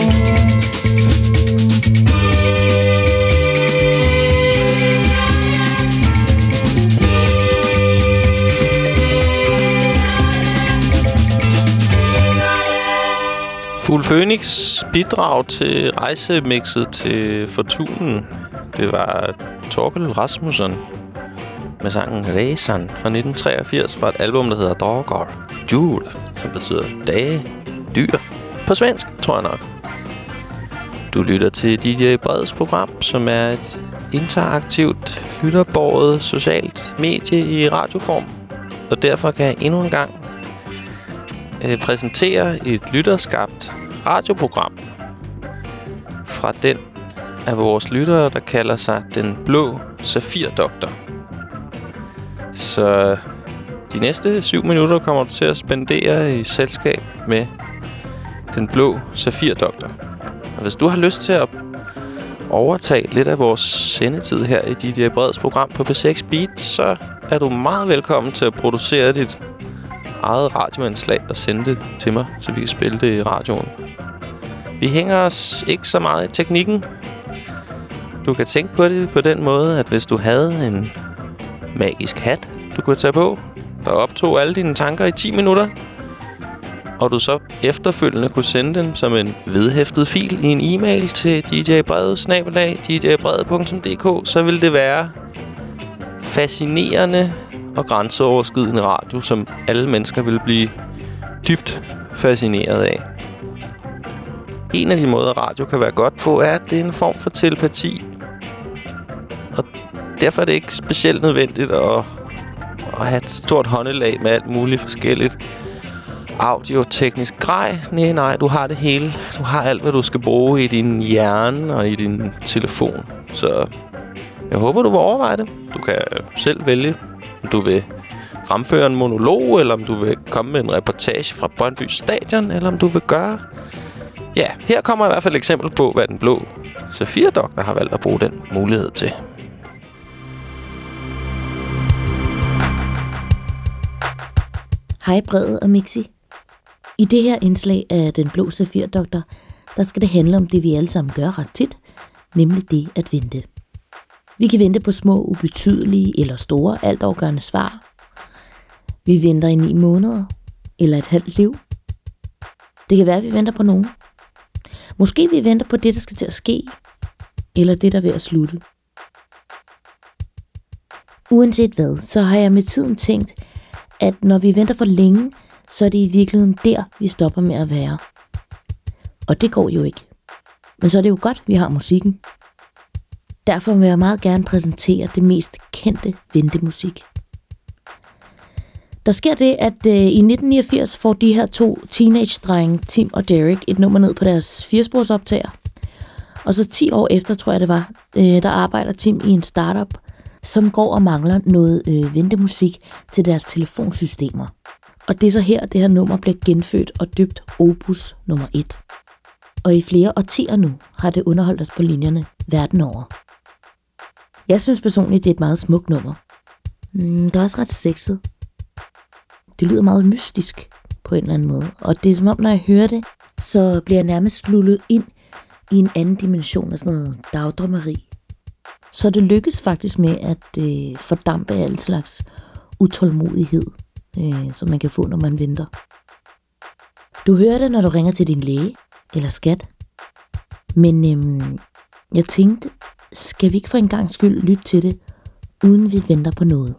Fugl Phoenix bidrag til rejsemixet til Fortunen. Det var Torkel Rasmussen med sangen Resan fra 1983 fra et album, der hedder Dagar Jul, som betyder dage, dyr. På svensk, tror jeg nok. Du lytter til DJ Breds program, som er et interaktivt, lytterbåret socialt medie i radioform. Og derfor kan jeg endnu en gang præsentere et lytterskabt radioprogram fra den af vores lyttere, der kalder sig Den Blå Safirdoktor. Så de næste 7 minutter kommer du til at spendere i selskab med Den Blå Safirdoktor. Og hvis du har lyst til at overtage lidt af vores sendetid her i DJ Breds program på P6 Beat, så er du meget velkommen til at producere dit eget radioindslag og sende det til mig, så vi kan spille det i radioen. Vi hænger os ikke så meget i teknikken. Du kan tænke på det på den måde, at hvis du havde en magisk hat, du kunne tage på, der optog alle dine tanker i 10 minutter, og du så efterfølgende kunne sende dem som en vedhæftet fil i en e-mail til djbrede@djbrede.dk, så vil det være fascinerende og grænseoverskridende radio, som alle mennesker vil blive dybt fascineret af. En af de måder, radio kan være godt på, er, at det er en form for telepati. Og derfor er det ikke specielt nødvendigt at have et stort håndelag med alt muligt forskelligt audioteknisk grej. Nej, du har det hele. Du har alt, hvad du skal bruge i din hjerne og i din telefon. Så jeg håber, du vil overveje det. Du kan selv vælge, om du vil fremføre en monolog, eller om du vil komme med en reportage fra Brøndby Stadion, eller om du vil gøre... Ja, her kommer i hvert fald et eksempel på, hvad Den Blå Safirdoktor har valgt at bruge den mulighed til. Hej Brede og Mixi. I det her indslag af Den Blå Safirdoktor, der skal det handle om det, vi alle sammen gør ret tit, nemlig det at vente. Vi kan vente på små, ubetydelige eller store, altafgørende svar. Vi venter i 9 måneder, eller et halvt liv. Det kan være, at vi venter på nogen. Måske vi venter på det, der skal til at ske, eller det, der er ved at slutte. Uanset hvad, så har jeg med tiden tænkt, at når vi venter for længe, så er det i virkeligheden der, vi stopper med at være. Og det går jo ikke. Men så er det jo godt, vi har musikken. Derfor vil jeg meget gerne præsentere det mest kendte ventemusik. Der sker det, at i 1989 får de her 2 teenage-drenge, Tim og Derek, et nummer ned på deres 4-sporsoptager. Og så 10 år efter, tror jeg det var, der arbejder Tim i en startup, som går og mangler noget ventemusik til deres telefonsystemer. Og det er så her, det her nummer bliver genfødt og døbt Opus nummer 1. Og i flere årtier nu har det underholdt os på linjerne verden over. Jeg synes personligt, det er et meget smukt nummer. Det er også ret sexet. Det lyder meget mystisk på en eller anden måde. Og det er som om, når jeg hører det, så bliver jeg nærmest lullet ind i en anden dimension af sådan noget dagdrømmeri. Så det lykkes faktisk med at fordampe al slags utålmodighed, som man kan få, når man venter. Du hører det, når du ringer til din læge eller skat. Men jeg tænkte, skal vi ikke for en gang skyld lytte til det, uden vi venter på noget?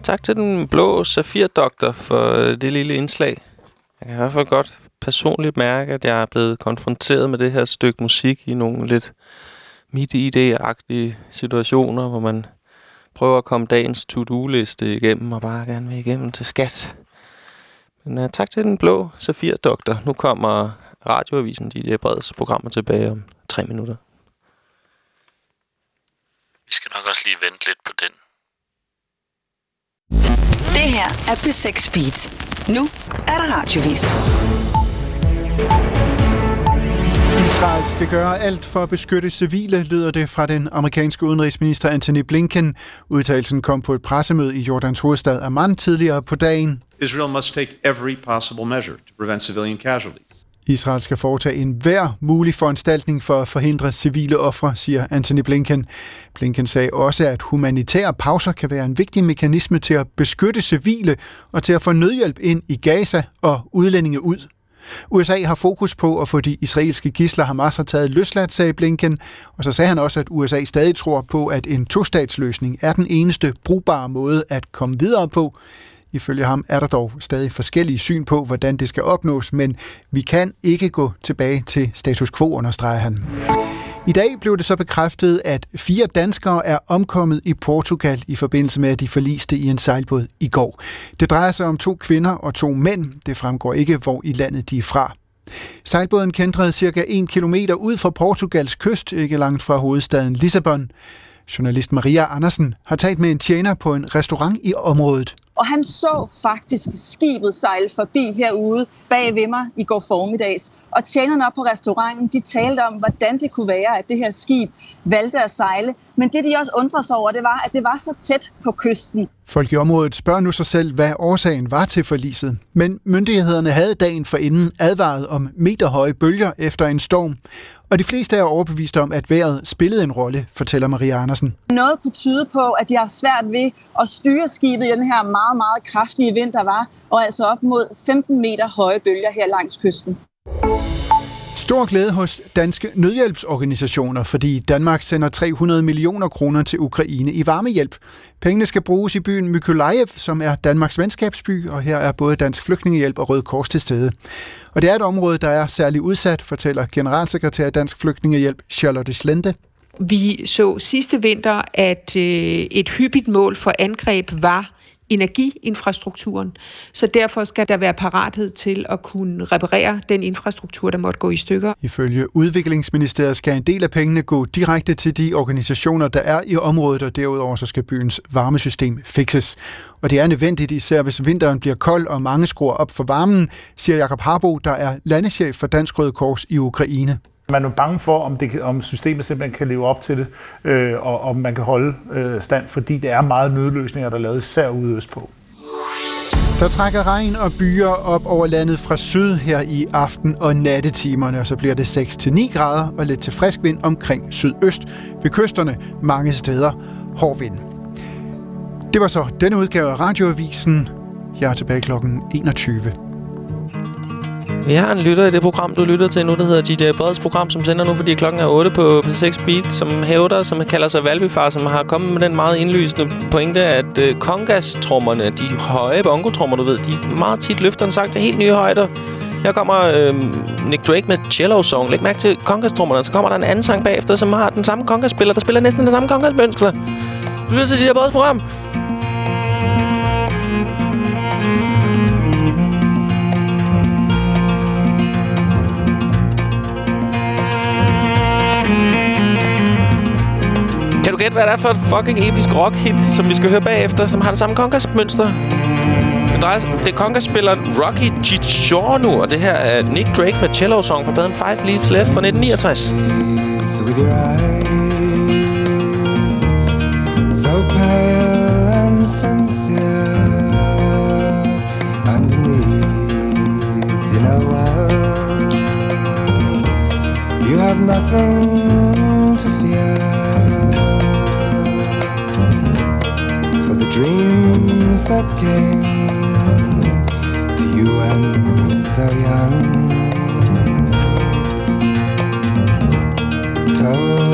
tak til den blå Safir-doktor for det lille indslag. Jeg kan i hvert fald godt personligt mærke, at jeg er blevet konfronteret med det her stykke musik i nogle lidt MIDI-agtige situationer, hvor man prøver at komme dagens to-do-liste igennem og bare gerne vil igennem til skat. Men tak til den blå Safir-doktor. Nu kommer radioavisen DJ Breds programmer tilbage om 3 minutter. Vi skal nok også lige vente lidt på den. Det her er P6 Beat. Nu er der radiovis. Israel skal gøre alt for at beskytte civile, lyder det fra den amerikanske udenrigsminister Antony Blinken. Udtalelsen kom på et pressemøde i Jordans hovedstad Amman tidligere på dagen. Israel must take every possible measure to prevent civilian casualties. Israel skal foretage enhver mulig foranstaltning for at forhindre civile ofre, siger Antony Blinken. Blinken sagde også, at humanitære pauser kan være en vigtig mekanisme til at beskytte civile og til at få nødhjælp ind i Gaza og udlændinge ud. USA har fokus på at få de israelske gidsler Hamas har taget løsladt, sagde Blinken. Og så sagde han også, at USA stadig tror på, at en tostatsløsning er den eneste brugbare måde at komme videre på. Ifølge ham er der dog stadig forskellige syn på, hvordan det skal opnås, men vi kan ikke gå tilbage til status quo, understreger han. I dag blev det så bekræftet, at 4 danskere er omkommet i Portugal i forbindelse med, at de forliste i en sejlbåd i går. Det drejer sig om 2 kvinder og 2 mænd. Det fremgår ikke, hvor i landet de er fra. Sejlbåden kæntrede cirka 1 kilometer ud fra Portugals kyst, ikke langt fra hovedstaden Lissabon. Journalist Maria Andersen har talt med en tjener på en restaurant i området. Og han så faktisk skibet sejle forbi herude bag ved mig i går formiddags. Og tjenerne op på restauranten, de talte om, hvordan det kunne være, at det her skib valgte at sejle. Men det, de også undrede sig over, det var, at det var så tæt på kysten. Folk i området spørger nu sig selv, hvad årsagen var til forliset. Men myndighederne havde dagen forinden advaret om meterhøje bølger efter en storm. Og de fleste er overbevist om, at vejret spillede en rolle, fortæller Maria Andersen. Noget kunne tyde på, at de har svært ved at styre skibet i den her meget, meget kraftige vind, der var. Og altså op mod 15 meter høje bølger her langs kysten. Stor glæde hos danske nødhjælpsorganisationer, fordi Danmark sender 300 millioner kroner til Ukraine i varmehjælp. Pengene skal bruges i byen Mykolaiv, som er Danmarks venskabsby, og her er både Dansk Flygtningehjælp og Røde Kors til stede. Og det er et område, der er særligt udsat, fortæller generalsekretær i Dansk Flygtningehjælp Charlotte Slente. Vi så sidste vinter, at et hyppigt mål for angreb var energiinfrastrukturen. Så derfor skal der være parathed til at kunne reparere den infrastruktur, der måtte gå i stykker. Ifølge Udviklingsministeriet skal en del af pengene gå direkte til de organisationer, der er i området, og derudover så skal byens varmesystem fikses. Og det er nødvendigt, især hvis vinteren bliver kold og mange skruer op for varmen, siger Jakob Harbo, der er landeschef for Dansk Røde Kors i Ukraine. Man er bange for, om systemet simpelthen kan leve op til det, og om man kan holde stand, fordi det er meget nødløsninger, der er lavet især ude østpå. Der trækker regn og byer op over landet fra syd her i aften- og nattetimerne, og så bliver det 6-9 grader og lidt til frisk vind omkring sydøst. Ved kysterne mange steder hård vind. Det var så denne udgave af Radioavisen. Jeg er tilbage kl. 21. Vi har en lytter i det program, du lytter til nu, der hedder DJ Breds program, som sender nu, fordi klokken er 8 på P6 Beat, som hævder, som kalder sig Valbyfar, som har kommet med den meget indlysende pointe, at congas-trommerne, de høje bongotrommer, du ved, de meget tit løfter en sang til helt nye højder. Her kommer Nick Drake med Cello Song. Læg mærke til congas-trommerne, så kommer der en anden sang bagefter, som har den samme congas-spiller, der spiller næsten den samme congas-mønster. Du lytter til DJ Breds program. Kan du gætte, hvad det er for et fucking episk rock-hit, som vi skal høre bagefter, som har det samme congas-mønster? Det er congas-spilleren Rocky Giorno, og det her er Nick Drake med Cello Song fra pladen Five Leaves Left fra 1969. So pale and sincere underneath, you know what? You have nothing to fear, for the dreams that came to you when so young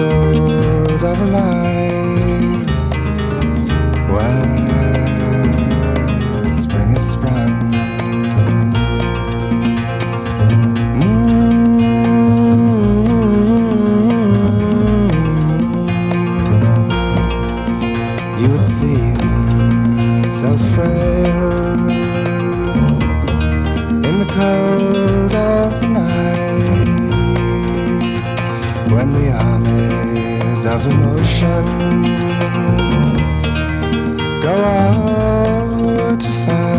told of a life where the cold of the night, when the armies of emotion go out to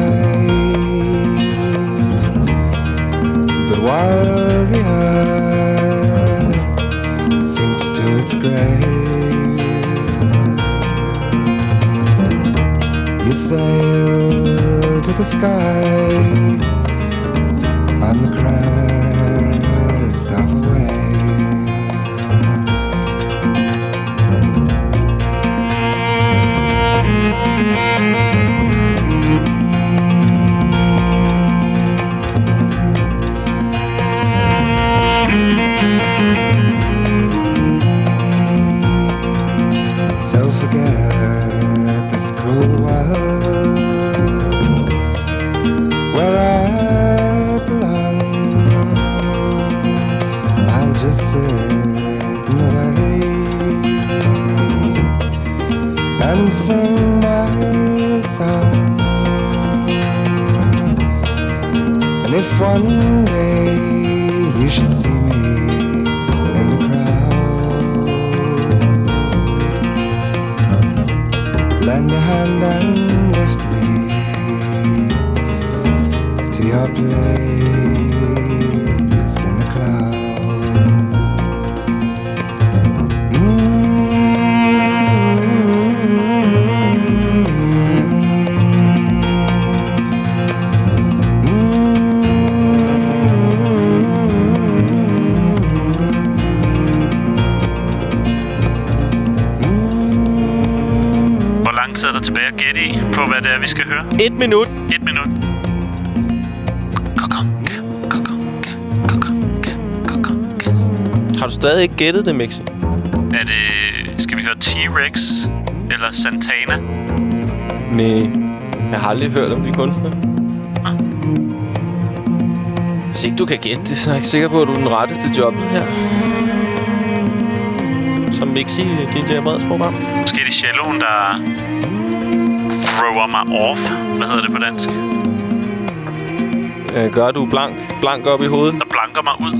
fight, but while the earth sinks to its grave, you sail to the sky on the crest of a wave. So forget this cruel world where I belong. I'll just sit and wait and sing my song. And if one day you should see me in the crowd, lend a hand and lift me to your place in the cloud. Hvor lang tid er der tilbage at gætte i på, hvad det er, vi skal høre? 1 minut. 1 minut. Har du stadig ikke gættet det, Mixi? Er det... Skal vi høre T-Rex eller Santana? Nej, jeg har aldrig hørt om de kunstnere. Hvis ikke du kan gætte det, så er jeg ikke sikker på, at du er den rette til jobbet her. Som Mixi i DJ Breds program. Måske er det celloen, der thrower mig off. Hvad hedder det på dansk? Gør du blank op i hovedet? Der blanker mig ud.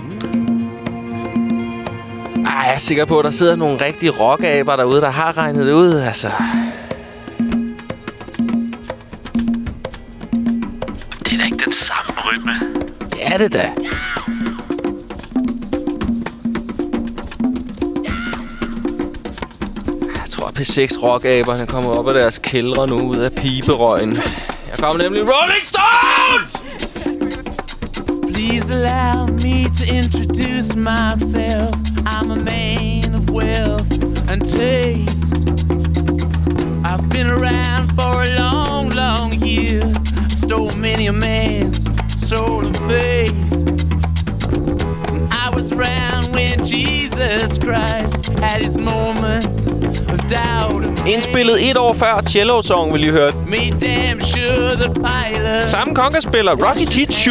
Jeg er sikker på, at der sidder nogle rigtige rockaber derude, der har regnet det ud, altså. Det er da ikke den samme rytme. Ja, det da. Jeg tror, at P6 rockaberne kommer op af deres kældre nu ud af piberøgen. Jeg kommer nemlig Rolling Stones! Please allow me to introduce myself. I'm a man of wealth and taste. I've been around for a long, long year. Stole many a man's soul of faith. I was around when Jesus Christ had his moment of doubt. Indspillet 1 år før Cello-song, vil I høre. Made damn sure the pilot. Samme kongaspiller, Rocky Jitsu.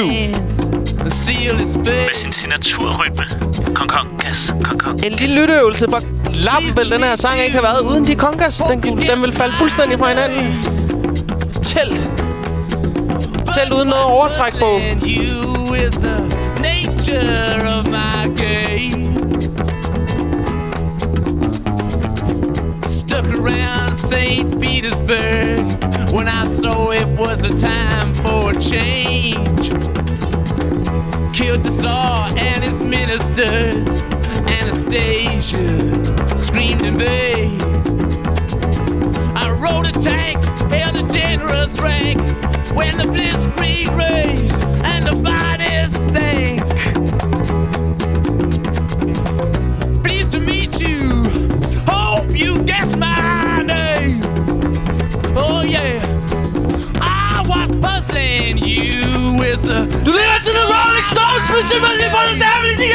Med sin signaturrytme. Kongas. En lille lytteøvelse, hvor lam vel den her sang ikke har været uden de kongas. Den vil falde fuldstændig fra hinanden. Telt uden noget overtræk på. Stuck around St. Petersburg when I saw it was a time for a change. Killed the Tsar and his ministers. Anastasia screamed in vain. I rode a tank, held a generous rank when the blitzkrieg raged and the bodies stank. Pleased to meet you. Hope you guess my name. Oh yeah, I was puzzling you with the. Du lytter til The Rolling Stones, specifically for the devil in the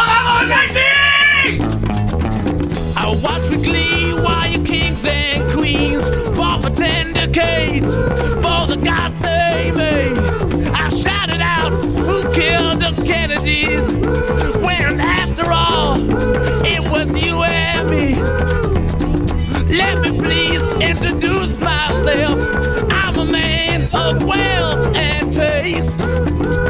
I watch with glee while your kings and queens fought for 10 decades for the gods they made. I shouted out, who killed the Kennedys? When after all, it was you and me. Let me please introduce myself. I'm a man of wealth and taste.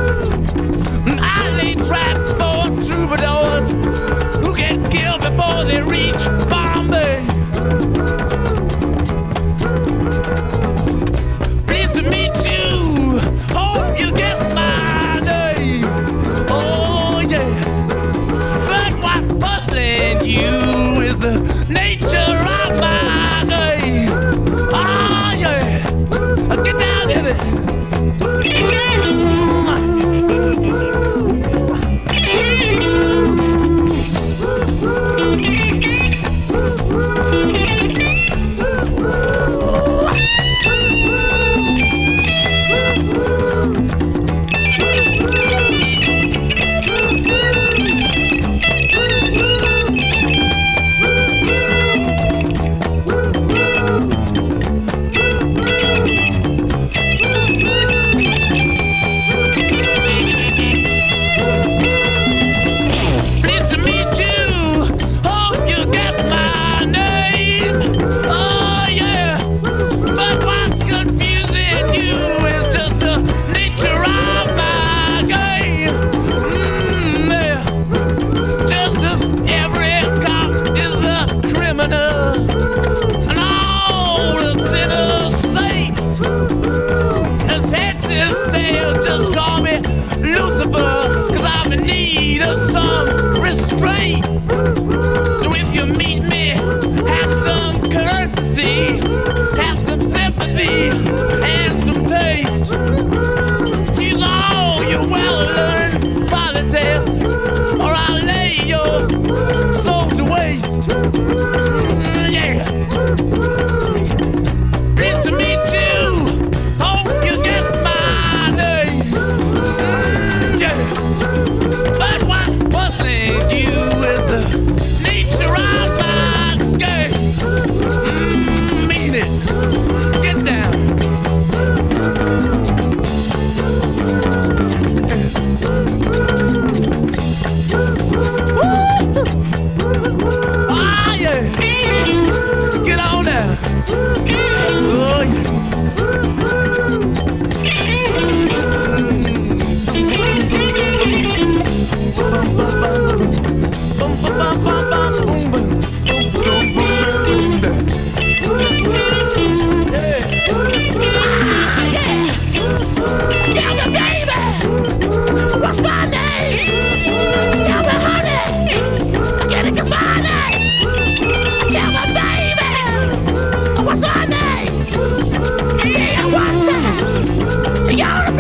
What's my name? Tell me, honey. Can you guess my name? Tell me, baby. What's my name? Tell you one time. You're the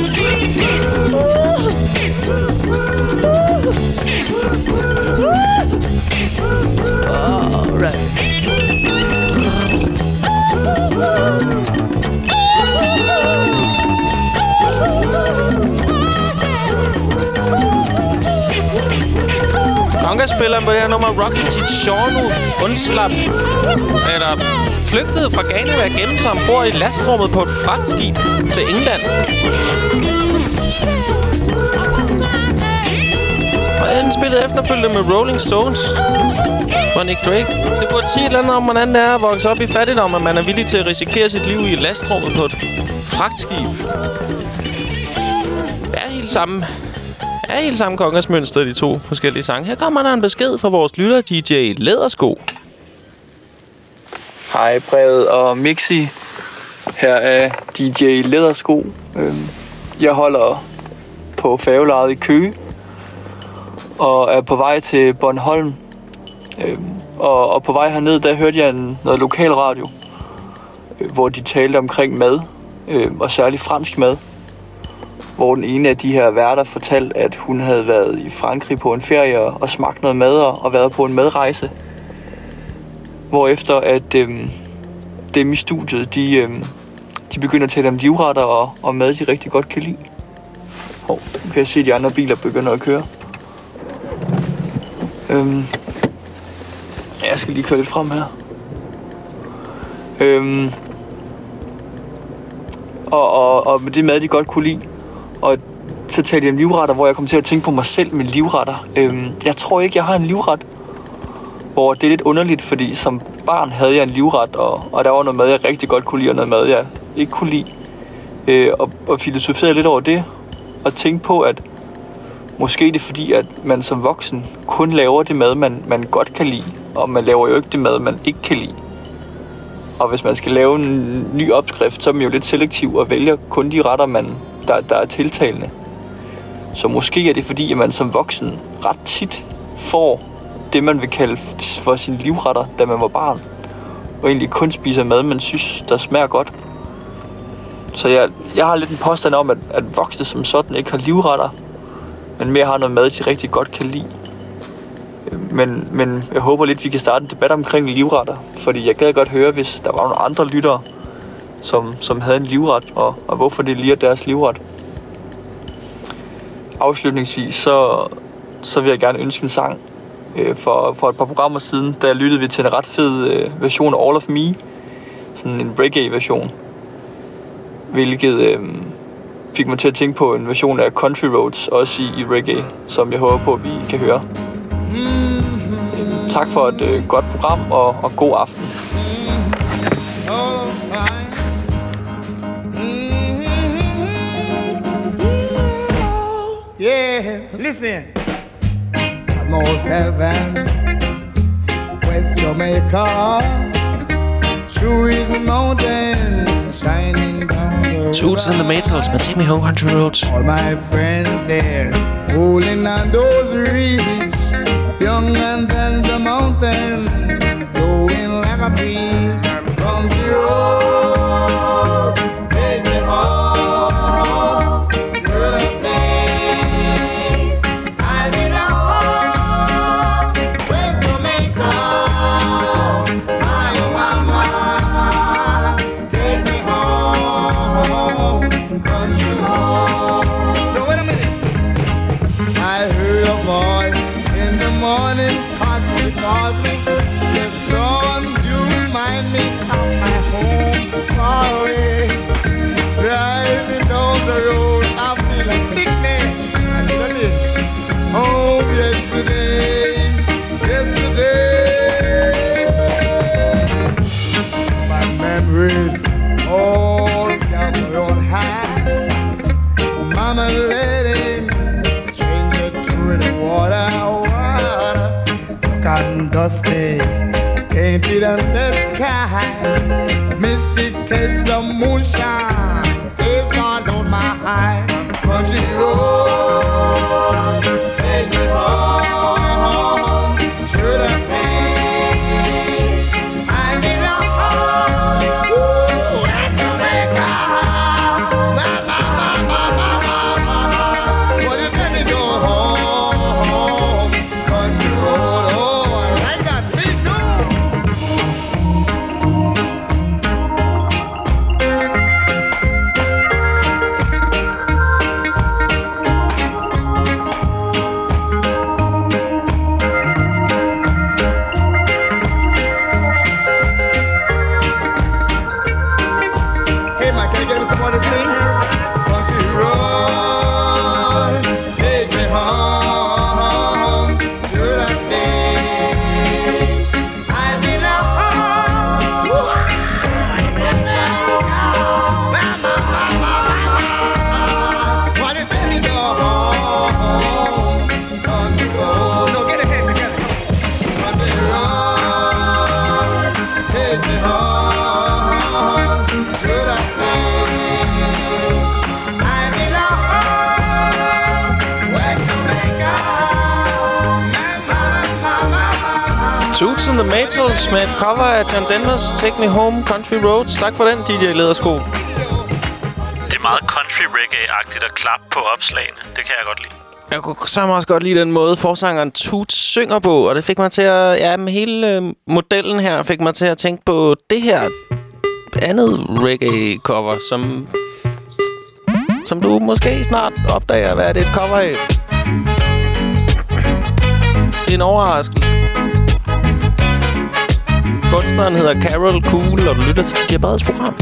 all right. Conga-spilleren på det her nummer, Rocky Chichonu, undslap, eller flygtede fra Ghana ved at gemme sig ombord i lastrummet på et fragtskib til England. Og den spillede efterfølgende med Rolling Stones og Nick Drake. Det burde sige et eller andet om, hvordan det er at vokse op i fattigdom, at man er villig til at risikere sit liv i lastrummet på et fragtskib. Det er helt samme kongersmønster, de to forskellige sange. Her kommer der en besked fra vores lytter, DJ Lædersko. Hej, Brevet og Mixi. Her er DJ Lædersko. Jeg holder på færgelejet i Køge og er på vej til Bornholm. Og på vej herned, der hørte jeg noget lokalradio, hvor de talte omkring mad, og særligt fransk mad. Hvor den ene af de her værter fortalte, at hun havde været i Frankrig på en ferie og smagt noget mad og været på en madrejse. Hvorefter at dem i studiet, de begynder at tale om livretter og mad, de rigtig godt kan lide. Nu kan jeg se, at de andre biler begynder at køre. Jeg skal lige køre lidt frem her. Og med det mad, de godt kunne lide. Og så talte jeg om livretter, hvor jeg kom til at tænke på mig selv med livretter. Jeg tror ikke, jeg har en livret. Hvor det er lidt underligt, fordi som barn havde jeg en livret, og der var noget mad, jeg rigtig godt kunne lide, og noget mad, jeg ikke kunne lide. Og filosoferede lidt over det, og tænkte på, at måske det er fordi, at man som voksen kun laver det mad, man godt kan lide, og man laver jo ikke det mad, man ikke kan lide. Og hvis man skal lave en ny opskrift, så er man jo lidt selektiv og vælger kun de retter, der er tiltalende. Så måske er det fordi, at man som voksen ret tit får det, man vil kalde for sine livretter, da man var barn. Og egentlig kun spiser mad, man synes, der smager godt. Så jeg har lidt en påstand om, at voksne som sådan ikke har livretter, men mere har noget mad, de rigtig godt kan lide. Men jeg håber lidt, vi kan starte en debat omkring livretter, fordi jeg gad godt høre, hvis der var nogle andre lyttere, som havde en livret, og hvorfor det lige er deres livret. Afslutningsvis, så vil jeg gerne ønske en sang. For et par programmer siden, der lyttede vi til en ret fed version af All of Me, sådan en reggae-version, hvilket fik mig til at tænke på en version af Country Roads, også i reggae, som jeg håber på, at vi kan høre. Tak for et godt program, og god aften. Yeah, listen. North Heaven, West Jamaica, Chewy's mountain, shining down the Toots and the Maytals med Take Me Home Country Roads. all my friends there, holding on those reeds, young and then the mountain, blowing like a breeze from the road, take me home, to the place I belong, West Jamaica, my mama, take me home, country road. Now wait a minute. I heard a voice in the morning, possibly calls me, says, son, you remind me of my home far away. Driving down the road, I feel a sickness. I should have been home yesterday. My memories all gather on high. Mama letting stranger through the water. Dark and dusty, painted on the sky. Missy taste of moonshine, taste gone on my high. Country road. Toots and the Maytals med et cover af John Denver's Take Me Home Country Roads. Tak for den, DJ Ledersko. Det er meget country reggae-agtigt at klappe på opslagene. Det kan jeg godt lide. Jeg kunne så også godt lide den måde, forsangeren Toots synger på, og det fik mig til at... Ja, med hele modellen her fik mig til at tænke på det her andet reggae-cover, som du måske snart opdager, hvad det er et cover af. Det er en overraskelse. Kunstneren hedder Carol Cool, og du lytter til DJ Breds program.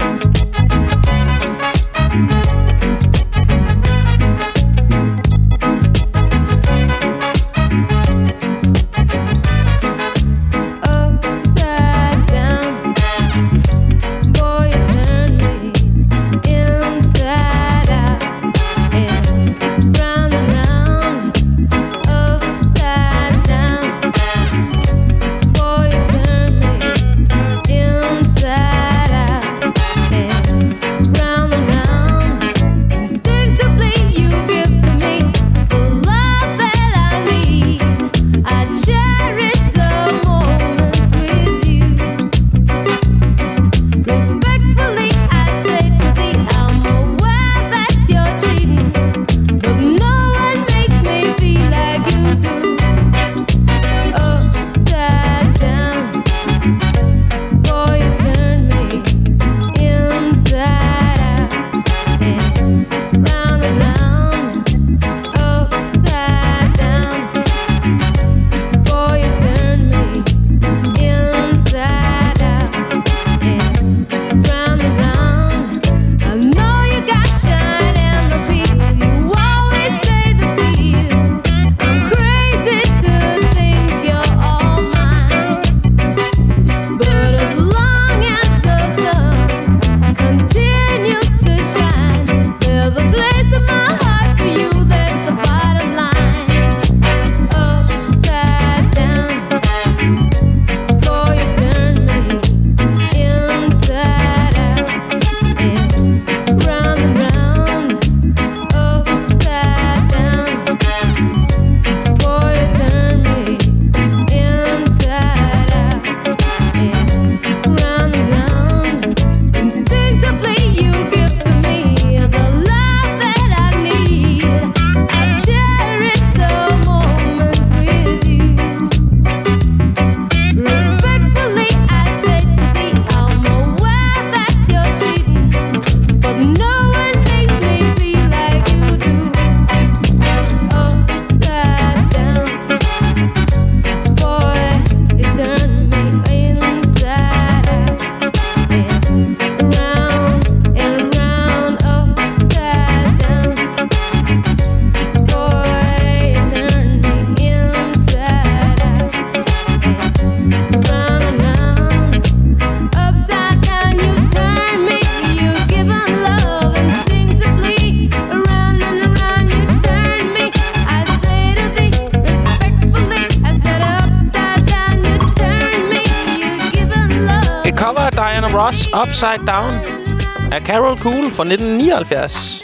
Ross Upside Down af Carol Cool fra 1979.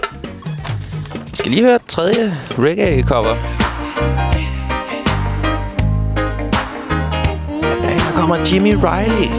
Vi skal lige høre et tredje reggae-cover. Her kommer Jimmy Riley.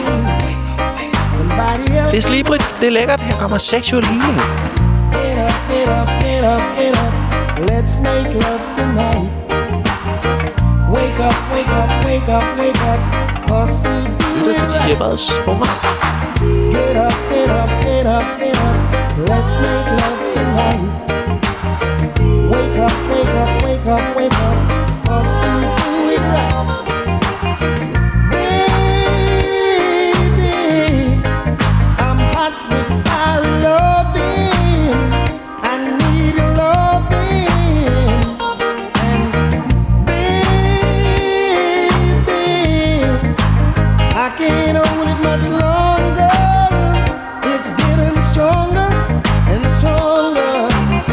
Det er slibrigt, det er lækkert. Her kommer Sexual Healing. Get up, get up, get up, get up. Let's make love tonight. Wake up, wake up, wake up, wake up. Cause lytter til DJ Breds program. Get up, get up, get up, get up. Let's make love tonight. Wake up, wake up, wake up, wake up. Cause we do it right. Baby, I'm hot with fire loving. I need your loving. And baby, I can't hold it much longer. It's getting stronger and stronger.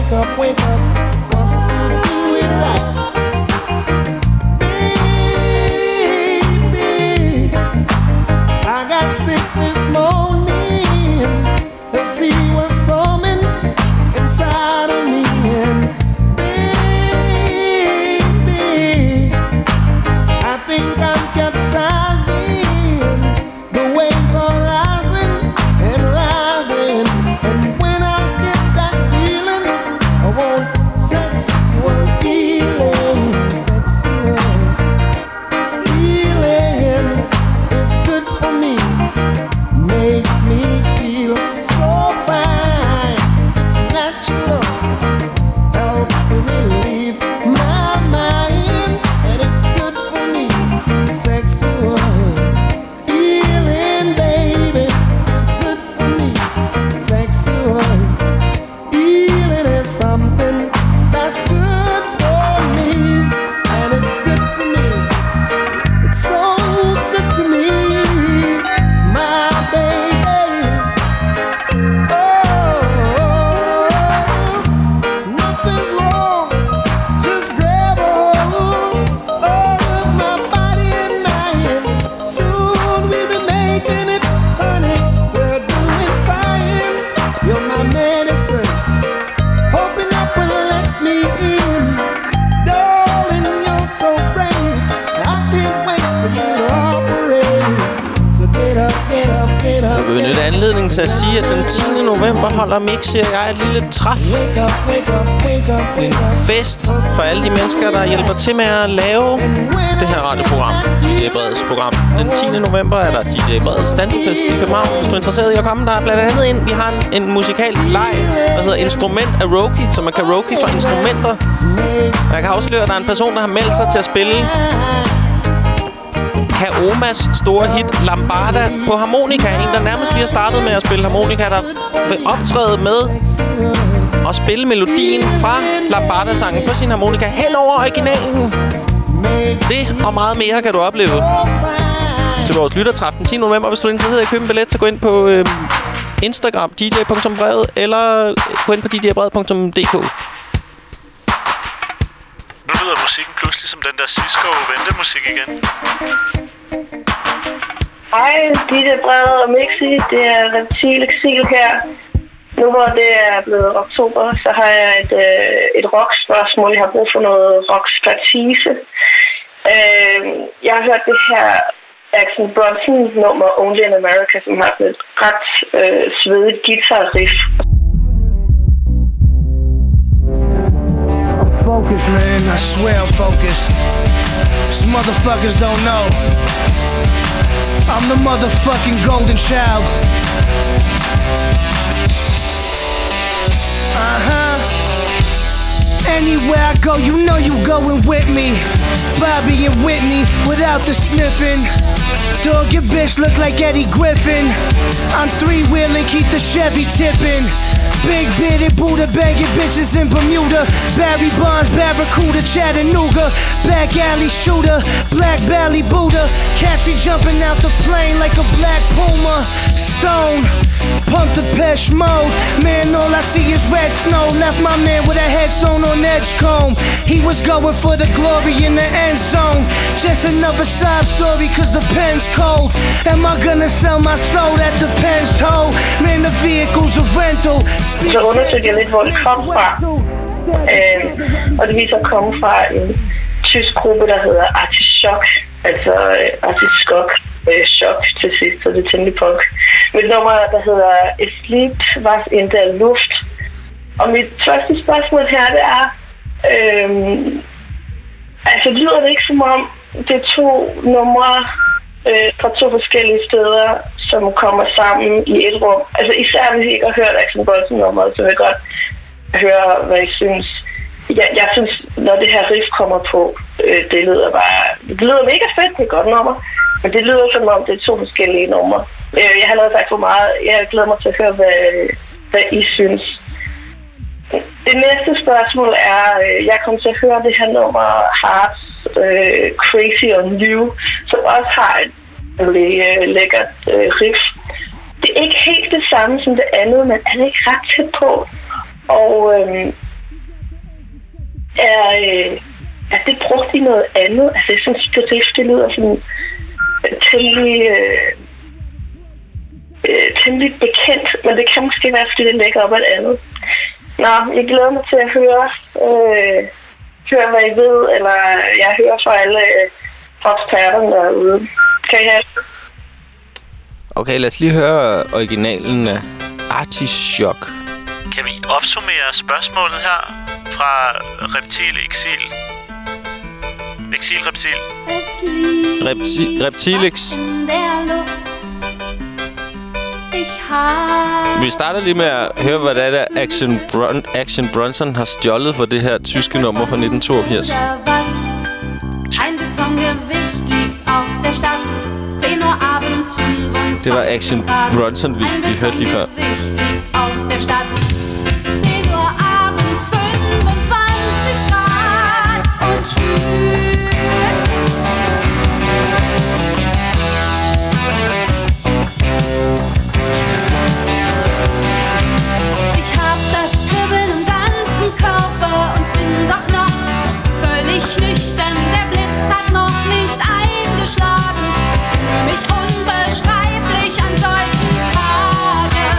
wake up, wake up. Must do it right. Baby, I got sick this morning. The sea was storming inside of me, and baby, I think I'm capsizing. The waves are rising and rising, and when I get that feeling, I want sexual healing. Sexual healing is good for me, makes me feel so fine. It's natural, helps to relieve my mind, and it's good for me. Sexual healing, baby, is good for me. Sexual healing is something that's good for me, and it's good for me. It's so good to me, my baby. Oh, nothing's wrong. Just grab a hold of my body and mind. Soon we'll be making it, honey. We're doing fine. You're my medicine. Hoping up will let me in. Darling, you're so brave. I can't wait for you to operate. So get up, get up, get up. Jeg vil benytte anledningen til at sige, at den 10. november holder Mixi og jeg et lille træf. Wake up, wake up, wake up, En fest for alle de mennesker, der hjælper til med at lave det her radioprogram, DJ Breds program. Den 10. november er der DJ Breds Dansefest i København. Hvis du er interesseret i at komme, der er blandt andet ind. Vi har en musikalsk leg, der hedder Instrument Karaoke, som er karaoke for instrumenter. Og jeg kan afsløre, at der er en person, der har meldt sig til at spille Kaomas store hit Lambada på harmonika. En, der nærmest lige har startet med at spille harmonika, der vil optræde med og spille melodien fra Lambada-sangen på sin harmonika hen over originalen. Det og meget mere kan du opleve til vores lyttertræf den 10. november. Hvis du er interesseret i at købe en billet, så gå ind på Instagram, dj.brevet, eller gå ind på djbrevet.dk. Nu lyder musikken pludselig som den der Cisco-ventemusik igen. Hej, DJ Brevet og Mixi. Det er Reptil Exil her. Nu hvor det er blevet oktober, så har jeg et rock-spørgsmål. Jeg har brug for noget rock-ekspertise. Jeg har hørt det her Action Bronson-nummer Only in America, som har et ret svedigt guitar-riff. Focus, man. I swear I'm focused. These motherfuckers don't know. I'm the motherfucking golden child. Anywhere I go, you know you going with me. Bobby and Whitney without the sniffing. Dog, your bitch look like Eddie Griffin. I'm three-wheeling, keep the Chevy tipping. Big bitty Buddha banging bitches in Bermuda. Barry Bonds, Barracuda, Chattanooga. Back alley shooter, black belly Buddha. Catch me jumping out the plane like a black puma. Stone, pump the Pesh mode. Man, all I see is red snow. Left my man with a headstone on Edgecombe. He was going for the glory in the end zone. Just another sob story cause the pen's cold. Am I gonna sell my soul? That depends, ho. Man, the vehicle's a rental. Så undersøgte jeg lidt, hvor det kom fra. Og det viser at komme fra en tysk gruppe, der hedder Artischok. Altså Artischok, chok til sidst, så det er temmelig punk. Mit nummer, der hedder Sleep was in der Luft. Og mit første spørgsmål her, det er... altså, lyder det ikke som om, det er to numre fra to forskellige steder, som kommer sammen i et rum. Altså især hvis I ikke har hørt Action Bronson-nummeret, så vil jeg godt høre, hvad I synes. Jeg synes, når det her riff kommer på, det lyder mega fedt, det er et godt nummer, men det lyder som om, det er to forskellige numre. Jeg har lavet sagt for meget. Jeg glæder mig til at høre, hvad I synes. Det næste spørgsmål er, jeg kommer til at høre det her nummer Hearts Crazy on You, som også har et lækkert riff. Det er ikke helt det samme som det andet, men er det ikke ret tæt på. Og er det brugt i noget andet. Altså, jeg synes, det lyder sådan temmelig bekendt, men det kan måske være, fordi det ligger op ad et andet. Nå, jeg glæder mig til at høre, hvad I ved, eller jeg hører fra alle eksperterne derude. Kan I have det? Okay, lad os lige høre originalen af Artichok. Kan vi opsummere spørgsmålet her fra Reptil Exil? Exil Reptil. Reptilex. Vi starter lige med at høre, hvad det er, Action Bronson har stjålet for det her tyske nummer fra 1982. Det var Action Bronson, vi hørte lige før. Nüchtern, der Blitz hat noch nicht eingeschlagen. Ich fühle mich unbeschreiblich an solchen Tagen.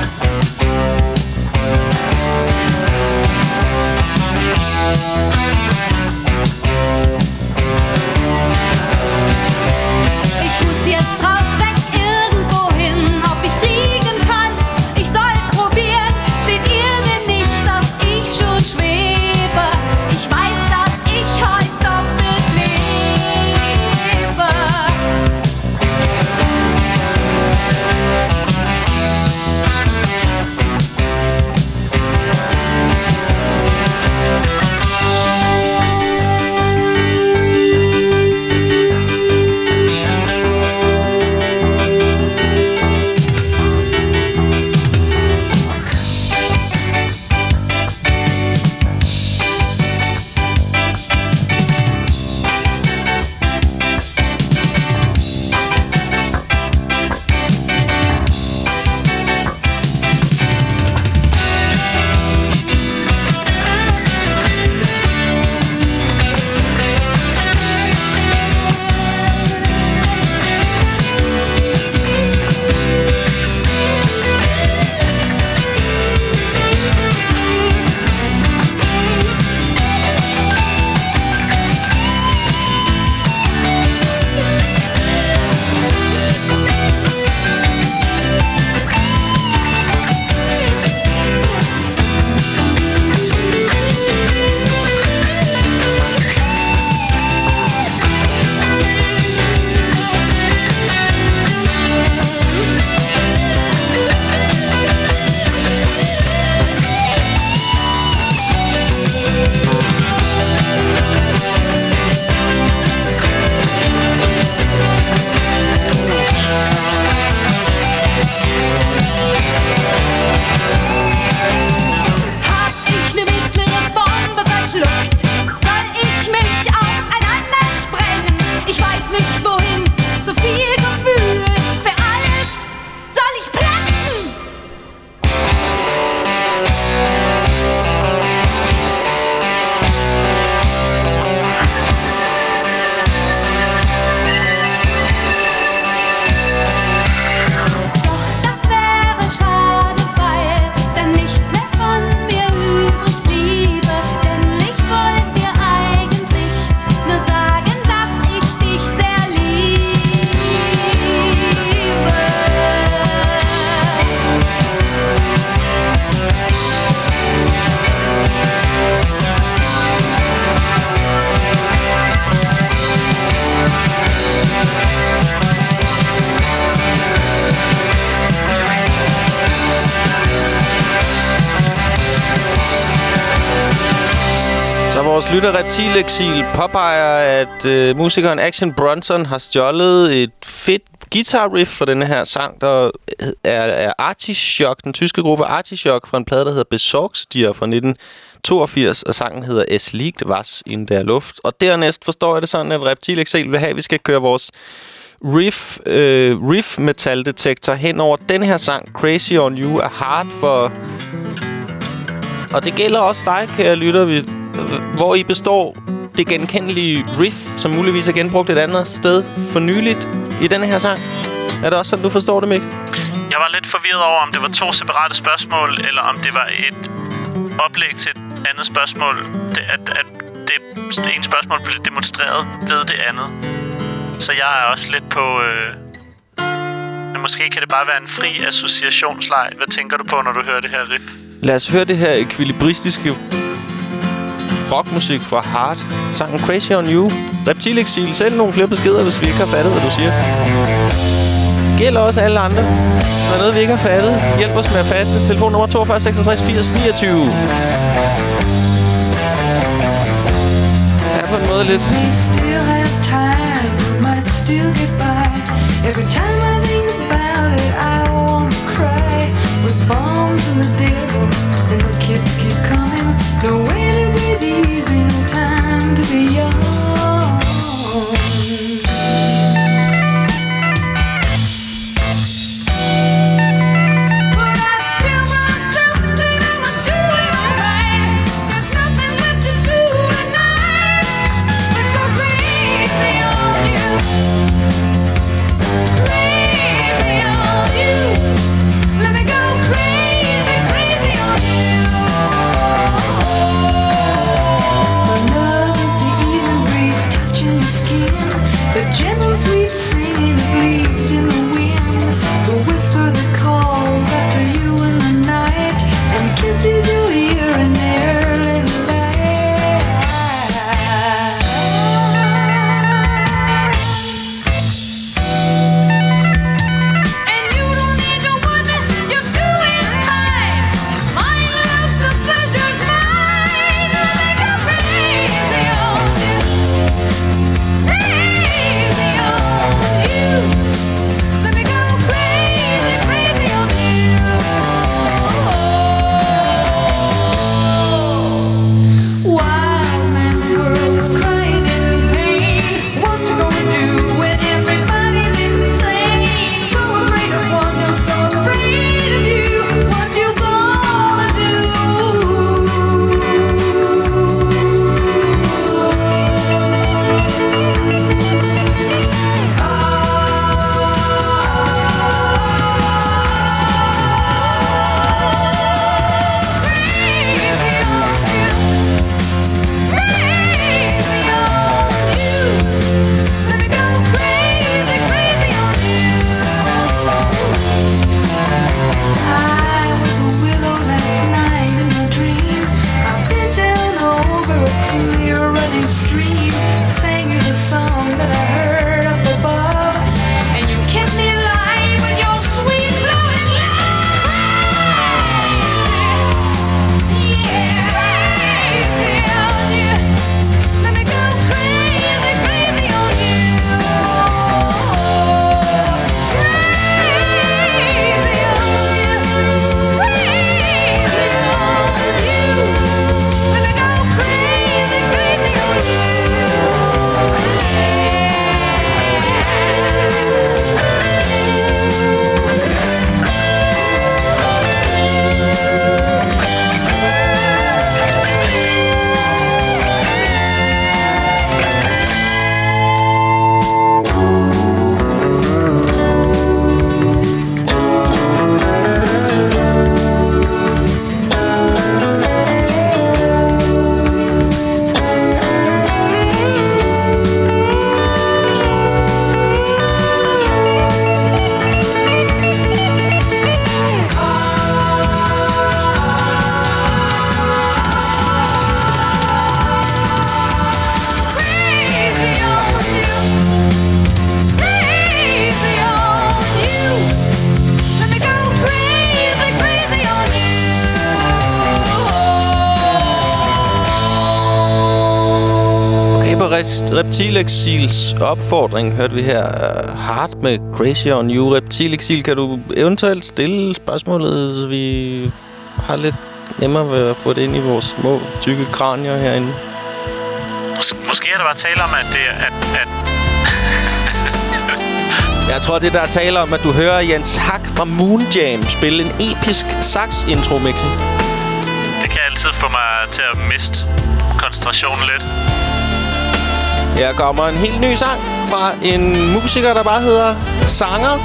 Ich muss jetzt raus, weg, irgendwo hin, ob ich fliegen kann. Ich soll's probieren. Seht ihr denn nicht, dass ich schon schwebe? Ich weiß, dass ich heute doppelt lebe. Vores lytter Reptilexil påpeger, at musikeren Action Bronson har stjålet et fedt guitar riff for denne her sang, der er Artichok, den tyske gruppe Artichok, fra en plade, der hedder Besorgstier fra 1982, og sangen hedder Es liegt was in der Luft. Og dernæst forstår jeg det sådan, at Reptilexil vil have, at vi skal køre vores riff metal detektor hen over den her sang, Crazy on You, er hard for... Og det gælder også dig, kære lytter. hvor i består det genkendelige riff, som muligvis er genbrugt et andet sted for nyligt i denne her sang? Er det også sådan, du forstår det, Mik? Jeg var lidt forvirret over, om det var 2 separate spørgsmål, eller om det var et oplæg til et andet spørgsmål. At det ene spørgsmål blev demonstreret ved det andet. Så jeg er også lidt på... Men måske kan det bare være en fri associationsleg. Hvad tænker du på, når du hører det her riff? Lad os høre det her ekvilibristiske rockmusik fra Heart. Sangen Crazy on You. Reptilexil, send nogle flere beskeder, hvis vi ikke har fattet, hvad du siger. Gælder også alle andre. Der er noget, vi ikke har fattet. Hjælp os med at fatte det. Telefonnummer 42 66 80 29. Er på en måde lidt... We still have time, might still get by. Every time I think about it, I want to cry. With bombs and the devil, and the kids keep coming. No way to breathe easy, no time to be young. Reptilexils opfordring hørte vi her Heart med Crazy on You. Reptilexil, kan du eventuelt stille spørgsmålet, så vi har lidt nemmere ved at få det ind i vores små, tykke kranier herinde? Måske er der bare tale om, at det at Jeg tror, det der er tale om, at du hører Jens Hak fra Moon Jam spille en episk sax-intro, Mixi. Det kan altid få mig til at miste koncentrationen lidt. Her kommer en helt ny sang fra en musiker, der bare hedder Sanger.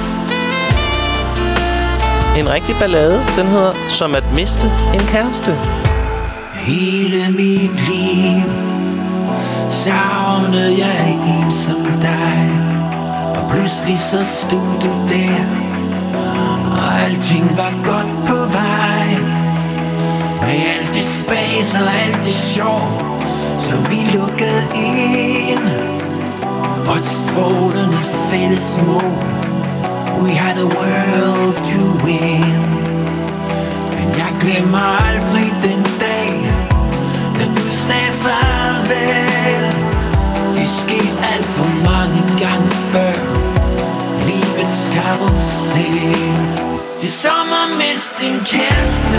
En rigtig ballade. Den hedder Som at miste en kæreste. Hele mit liv savnede jeg en som dig, og pludselig så stod du der, og alting var godt på vej. Med alt det spas og alt det sjov, som vi lukkede ind, og et strålende fælles mål. We had a world to win. Men jeg glemmer aldrig den dag, da du sagde farvel. Det skete alt for mange gange før livets karusel. Det er som at miste en kæreste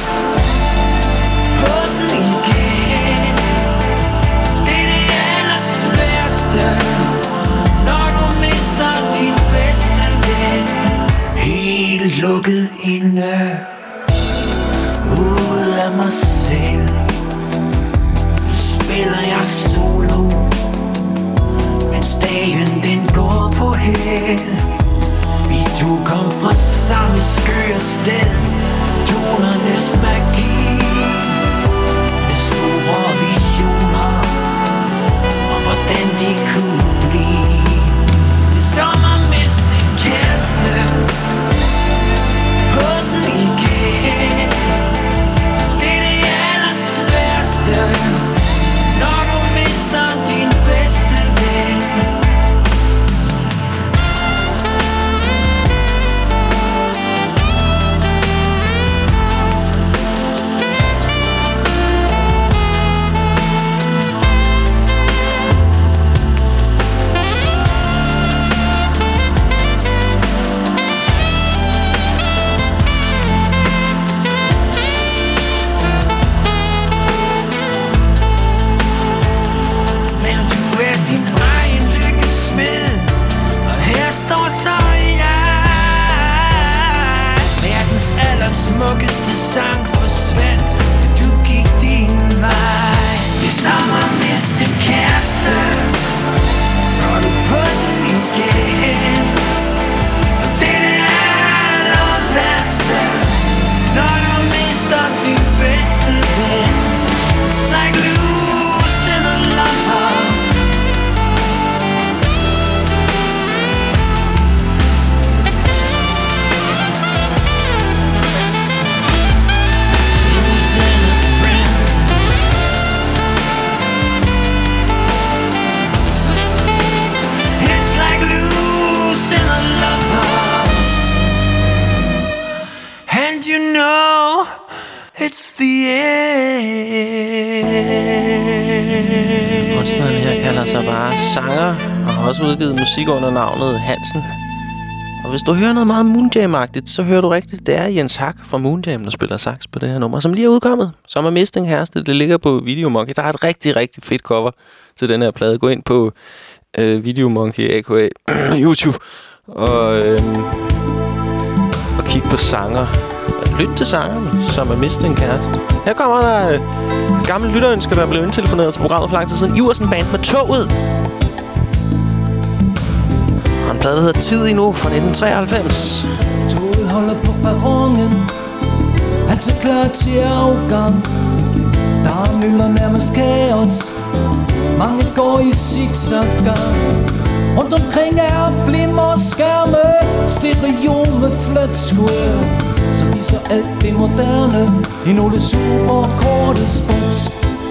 på den igen. Det er det allersværste, når du mister din bedste ven. Helt lukket inde, ud af mig selv. Nu spiller jeg solo, mens dagen den går på held. Vi to kom fra samme skøre sted, tonernes magi, med store visioner om hvordan det kunne blive. Det er som at miste en kæreste på den igen. Det er det allersværste, når du mister din bedste ven. Smukkeste sang forsvandt, da du gik din vej. Det er som at miste en kæreste, så er du på den igen. For det er det aller værste, når du mister din bedste ven. Like losing a lover. You know it's the end. Kunstneren her kalder sig bare Sanger og har også udgivet musik under navnet Hansen. Og hvis du hører noget meget Moonjam-agtigt, så hører du rigtigt. Det er Jens Hak fra Moonjam, der spiller sax på det her nummer, som lige er udkommet. Som er miste en kæreste. Det ligger på Videomonkey. Der er et rigtig, rigtig fedt cover til den her plade. Gå ind på Videomonkey, aka YouTube, og kig på Sanger. Lyt til sangerne, som er mistet en kæreste. Her kommer der gamle lytterønsker, der blev indtelefoneret til programmet for lang tid siden. Iversen Band med Toget. Og en plade, der hedder Tid endnu fra 1993. Toget holder på perronen, han er klar til afgang. Der er mylder nærmest kaos, mange går i zigzag-gang. Rundt omkring er flimmer skærme, stereo med flat square, så viser alt det moderne i nogle superkorte spots.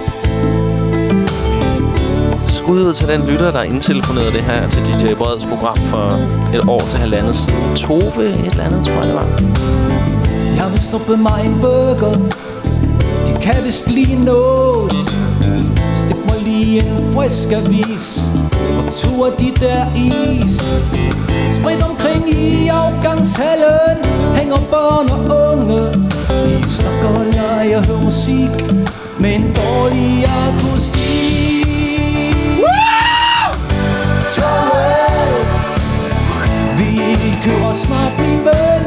Skud ud til den lytter, der indtelefonerede det her til DJ Breds program for et år til halvandet siden. Tove et eller andet, tror jeg det var. Jeg vil stoppe mig en burger, de kan vist lige nås. Stik mig lige en frisk avis og to af de der is. Spredt omkring i afgangshallen hænger børn og unge. De snakker og leger og hører musik med en dårlig akustik. Toget, vi kører snart, min ven.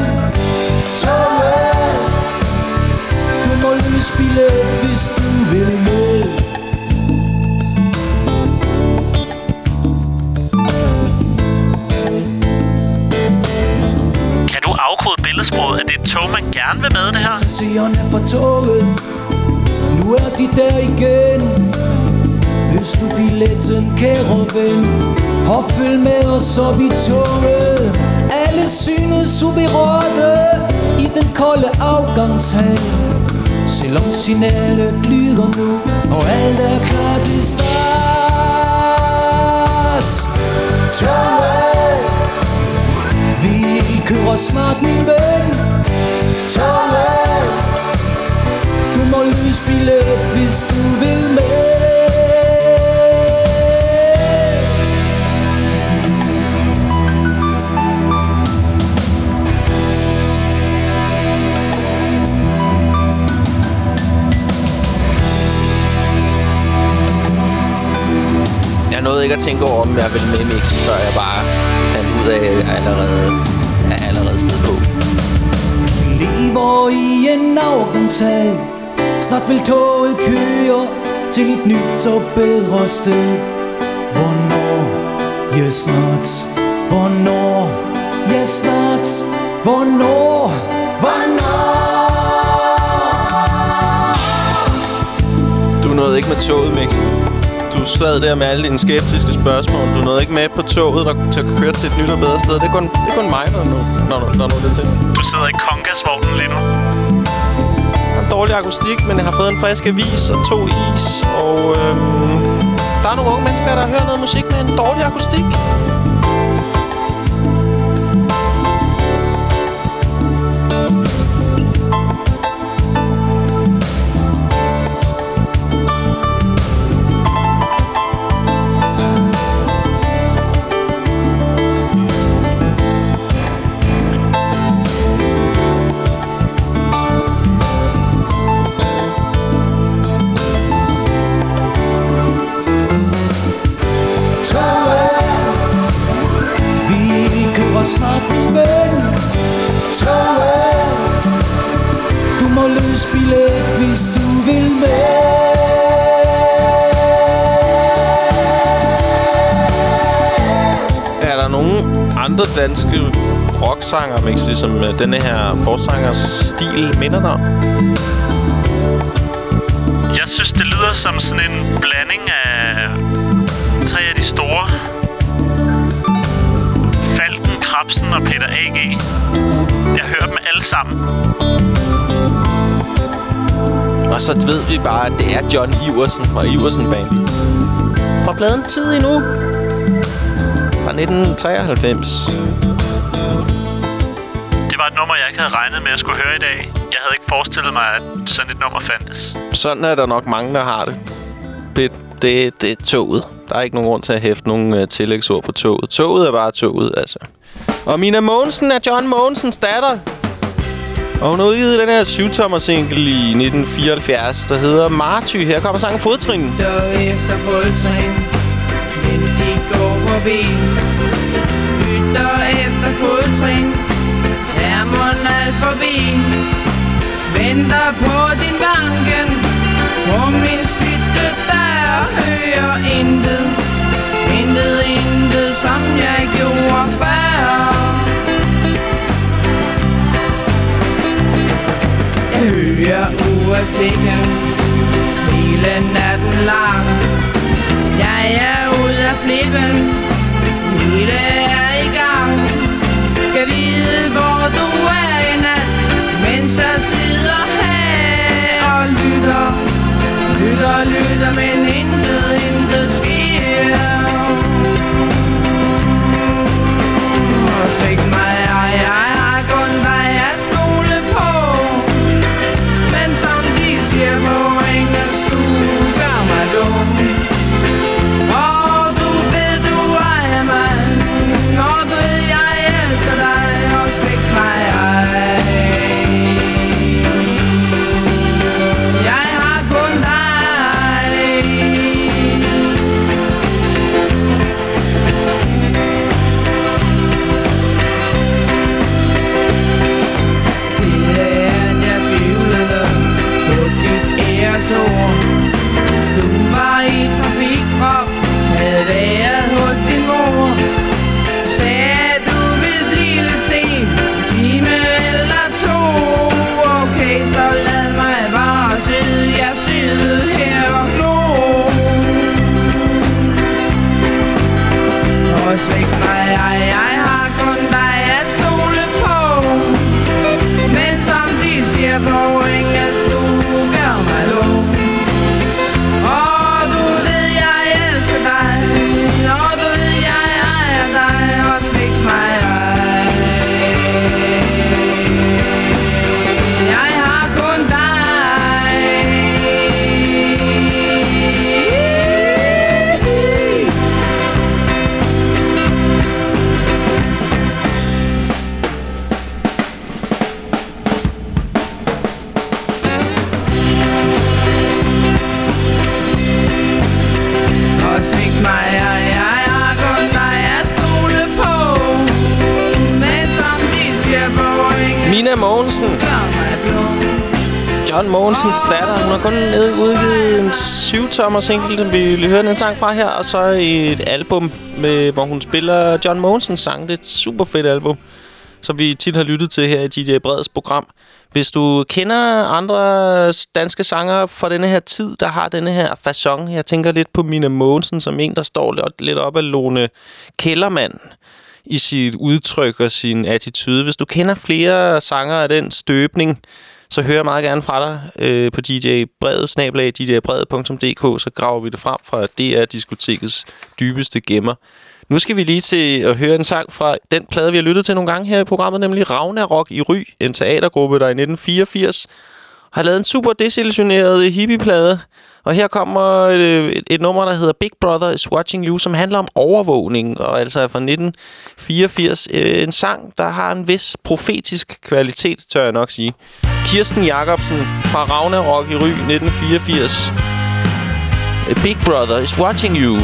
Toget, du må løse billet, hvis du vil med. passagererne fra toget. Nu er de der igen. Løs nu billetten, kære ven, og følg med os op i toget. Alle synes uberørte i den kolde afgangshal, selvom signalet lyder nu, og alt er klar til start. Toget, vi kører snart, min ven. Toget, du må løse billet, hvis du vil med. Jeg nåede ikke at tænke over, om jeg ville med i mixen, før jeg bare fandt ud af, at jeg allerede sted på. Lever i en afgangshal. Snart vil toget køre til et nyt og bedre sted. Hvornår? Ja, snart. Hvornår? Ja, snart. Hvornår? Hvornår? Du nåede ikke med toget, Mikkel. Du sad der med alle dine skeptiske spørgsmål. Du nåede ikke med på toget, der til at køre til et nyt og bedre sted. Det er kun mig, der når det til. Du sidder i kongasvognen lige nu. Jeg har en dårlig akustik, men jeg har fået en frisk avis og 2 is. Og der er nogle unge mennesker, der hører noget musik med en dårlig akustik. Snart, min ven. Toget, du må løse billet, hvis du vil med. Er der nogen andre danske rocksanger, Mixi, som denne her forsangers stil minder dig om? Jeg synes, det lyder som sådan en blanding af 3 af de store. Krabsen og Peter A.G. Jeg hører dem alle sammen. Og så ved vi bare, at det er John Iversen fra Iversen Band. Fra pladen Tid Endnu. Fra 1993. Det var et nummer, jeg ikke havde regnet med at skulle høre i dag. Jeg havde ikke forestillet mig, at sådan et nummer fandtes. Sådan er der nok mange, der har det. Det er toget. Der er ikke nogen grund til at hæfte nogen tillægsord på toget. Toget er bare toget, altså. Og Mina Mogensen er John Mogensens datter. Og hun har udgivet den her 7-tommer-single i 1974, der hedder Marty. Her kommer sangen Fodtrin. Der efter fodtrin, men de går forbi. Lytter efter fodtrin, er mon alt forbi. Venter på din banken, på min spytte der hører intet. Intet, som jeg gjorde før. Jeg hører urstikken hele natten lang. Jeg er ude af flippen, hele er i gang. Skal vide, hvor du er i nat, mens jeg sidder her og lytter, men intet sker. Stik mig, jeg har kun dig at stole på. Men som de siger på engelsk, du gør mig dum. Og du ved, du ejer mig, og du ved, jeg elsker dig. Og stik mig, jeg har kun dig. John Mogensens datter. Hun har kun udgivet en 7-tommer single, den vi hørte en sang fra her. Og så et album, hvor hun spiller John Mogensens sang. Det er et super fedt album, som vi tit har lyttet til her i DJ Breds program. Hvis du kender andre danske sangere fra denne her tid, der har denne her facon. Jeg tænker lidt på Mina Mogensen, som en, der står lidt op af Lone Kellermann i sit udtryk og sin attitude. Hvis du kender flere sangere af den støbning, så hører jeg meget gerne fra dig på djbredet@djbredet.dk, så graver vi det frem fra DR-diskotekets dybeste gemmer. Nu skal vi lige til at høre en sang fra den plade, vi har lyttet til nogle gange her i programmet, nemlig Ragnarok i Ry, en teatergruppe, der i 1984 har lavet en super desillusioneret hippieplade. Og her kommer et nummer, der hedder Big Brother is Watching You, som handler om overvågning, og altså er fra 1984. En sang, der har en vis profetisk kvalitet, tør jeg nok sige. Kirsten Jacobsen fra Ragnarok i Ry, 1984. Big Brother is Watching You.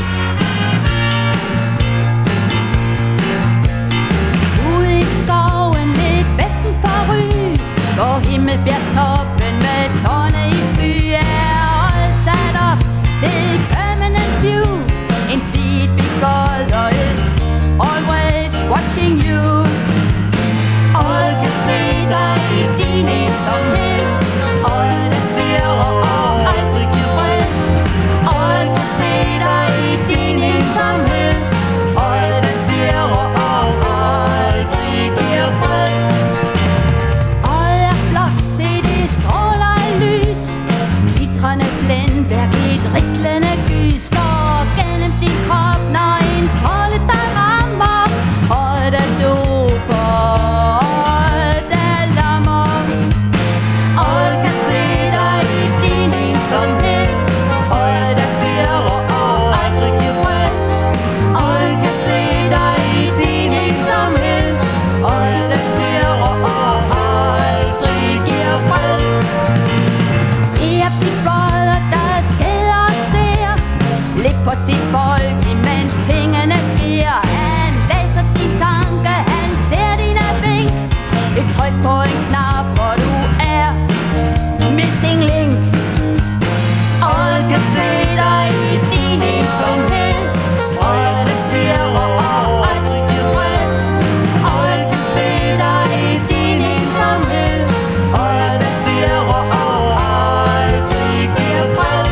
Ude i skoven lidt vesten for Ry, hvor himmelbjergtoppen med tårne i sky er sat op til permanent view. Indeed, Big Brother is always watching you. Alle kan se dig i din ensomhed, alle der stirrer og aldrig giver fred. Alle kan se dig i din ensomhed, alle der stirrer og aldrig giver fred. Alle er flot, se det stråler i lys, glitrende blændværk i et rislende gys går gennem din krop, når en stråle dig rammer, og der dober, der lammer. Alle kan se dig i din ensomhed, alle der stirrer og aldrig giver fred. Alle kan se dig i din ensomhed, alle der stirrer og aldrig giver fred. Det er Big Brother, der sidder og ser lidt på sit folk, imens tingene sker. Han læser din tanke, han ser dine vink. Et tryk på en knap, hvor du er missing link. Alle kan se dig i din ensomhed, alle der stirrer og aldrig giver fred. Alle kan se dig i din ensomhed, alle der stirrer og aldrig giver fred.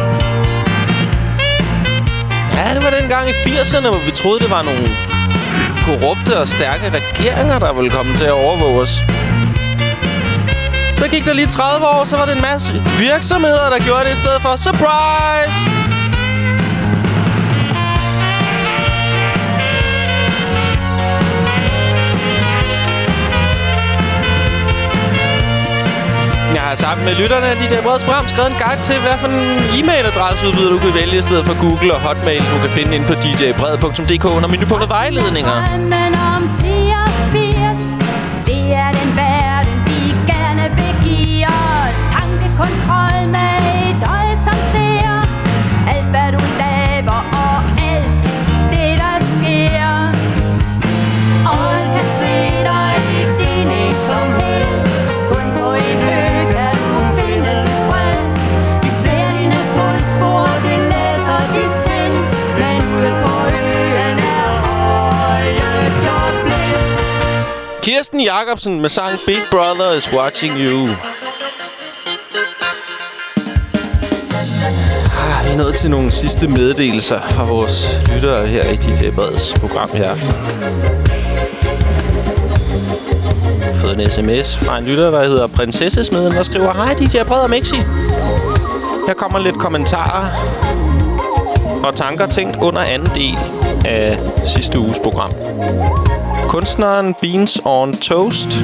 Ja, det var dengang i 80'erne, hvor vi troede, det var nogle korrupte og stærke regeringer, der ville komme til at overvåge os. Så gik der lige 30 år, så var det en masse virksomheder, der gjorde det i stedet for. Surprise! Jeg har sammen med lytterne af DJ Breds program skrevet en guide til, hvad for en e-mailadresseudbyder du kan vælge i stedet for Google og Hotmail. Du kan finde ind på djbred.dk under menupunktet vejledninger. Drømmen om 84, det er den verden, vi gerne vil give os. Tankekontrol med et øje, som ser alt, hvad du laver og alt det, der sker. Alle kan se dig i din ensomhed, kun på en ø kan du finde dit fred. Vi ser dine fodspor, vi læser dit sind, men ude på øen er øjet gjort blind. Kirsten Jacobsen med sang Big Brother is Watching You. Vi er nået til nogle sidste meddelelser fra vores lyttere her i DJ Breds program her. Jeg har fået en sms fra en lytter, der hedder Prinsessesmeden, der skriver: Hej DJ Bred og Mixi. Her kommer lidt kommentarer og tanker tænkt under anden del af sidste uges program. Kunstneren Beans on Toast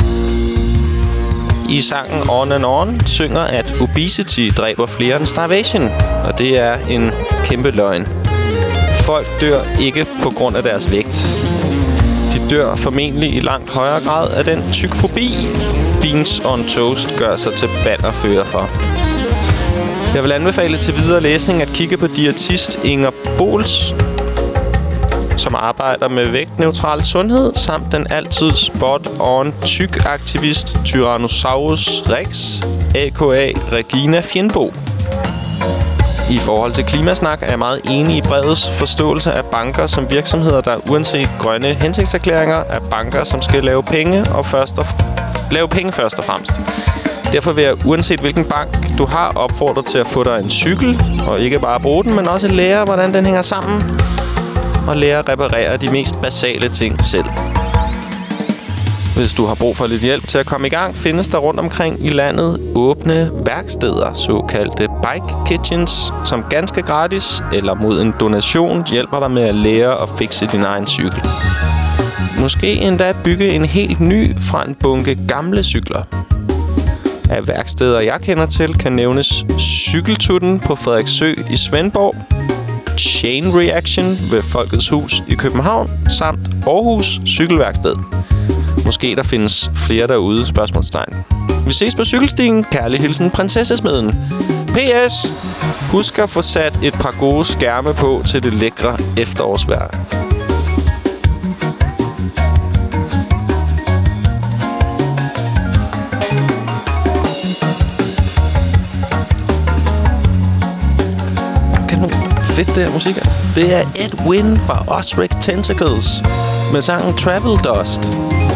i sangen On and On synger, at obesity dræber flere end starvation. Og det er en kæmpe løgn. Folk dør ikke på grund af deres vægt. De dør formentlig i langt højere grad af den tykfobi, Beans on Toast gør sig til bannerfører for. Jeg vil anbefale til videre læsning at kigge på diætist Inger Bols som arbejder med vægtneutral sundhed, samt den altid spot-on tyk-aktivist Tyrannosaurus Rex, a.k.a. Regina Fjendbo. I forhold til klimasnak er jeg meget enig i brevets forståelse af banker som virksomheder, der uanset grønne hensigtserklæringer er banker, som skal lave penge først og fremmest. Derfor vil jeg, uanset hvilken bank du har, opfordre til at få dig en cykel, og ikke bare bruge den, men også lære, hvordan den hænger sammen, og lære at reparere de mest basale ting selv. Hvis du har brug for lidt hjælp til at komme i gang, findes der rundt omkring i landet åbne værksteder, såkaldte bike kitchens, som ganske gratis eller mod en donation hjælper dig med at lære at fikse din egen cykel. Måske endda bygge en helt ny fra en bunke gamle cykler. Af værksteder, jeg kender til, kan nævnes Cykeltutten på Frederiksø i Svendborg, Chain Reaction ved Folkets Hus i København, samt Aarhus Cykelværksted. Måske der findes flere derude, spørgsmålstegn. Vi ses på cykelstien. Kærlig hilsen, Prinsessesmeden. PS. Husk at få sat et par gode skærme på til det lækre efterårsvejr. Fedt det her musik. Det er Ed Wynn fra Ozric Tentacles med sangen Travel Dust.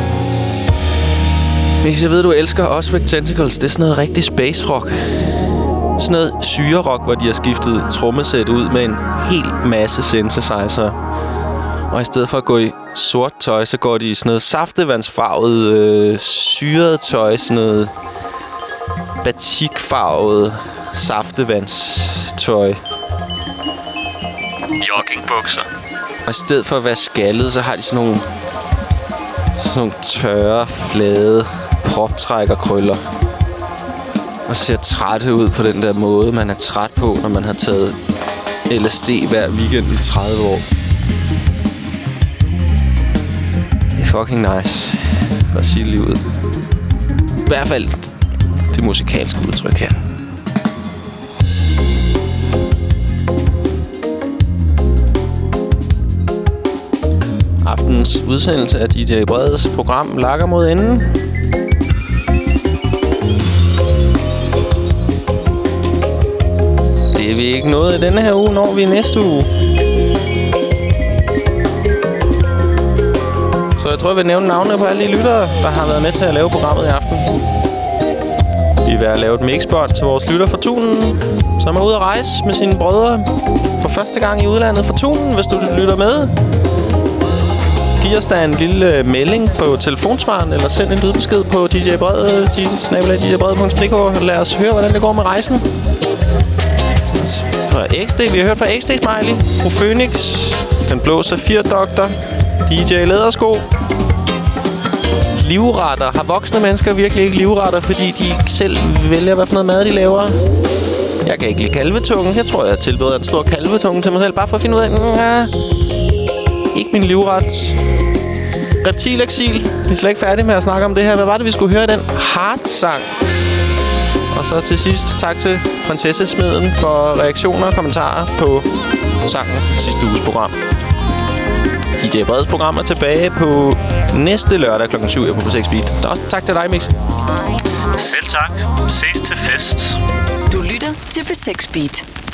Hvis jeg ved, du elsker Ozric Tentacles, det er sådan noget rigtig space rock. Sådan noget syre-rock, hvor de har skiftet trommesæt ud med en hel masse synthesizer. Og i stedet for at gå i sort tøj, så går de i sådan noget saftevandsfarvet, syret tøj, sådan noget batikfarvet saftevandstøj. Joggingbukser. Og i stedet for at være skaldet, så har de sådan nogle tørre, flade proptrækkerkrøller. Og ser trætte ud på den der måde, man er træt på, når man har taget LSD hver weekend i 30 år. Det er fucking nice. For at sige livet. I hvert fald det musikalske udtryk her. Aftens udsendelse af DJ Breds program lakker mod enden. Det er vi ikke nået i denne her uge, når vi i næste uge. Så jeg tror, jeg vil nævne navnene på alle de lyttere, der har været med til at lave programmet i aften. Vi er ved at lave et mixbånd til vores lytter fra Tunen, som er ude at rejse med sine brødre for første gang i udlandet fra Tunen, hvis du lytter med. Giv os da en lille melding på telefonsvaren, eller send en lydbesked på djbred.dk. Lad os høre, hvordan det går med rejsen. Fra XD, vi har hørt fra XD Smiley, Fru Phoenix, Den Blå Safir-doktor, DJ Lædersko. Livretter. Har voksne mennesker virkelig ikke livretter, fordi de selv vælger, hvad for noget mad de laver? Jeg kan ikke lide kalvetunge. Jeg tror, jeg tilbyder en stor kalvetunge til mig selv, bare for at finde ud af, ikke min livret. Reptilexil. Vi er slet ikke færdige med at snakke om det her. Hvad var det, vi skulle høre? Den Heart-sang. Og så til sidst, tak til Prinsessesmeden for reaktioner og kommentarer på sangen sidste uges program. DJ Breds program er tilbage på næste lørdag kl. 7 på 6 Beat. Også tak til dig, Mix. Selv tak. Ses til fest. Du lytter til P6 Beat.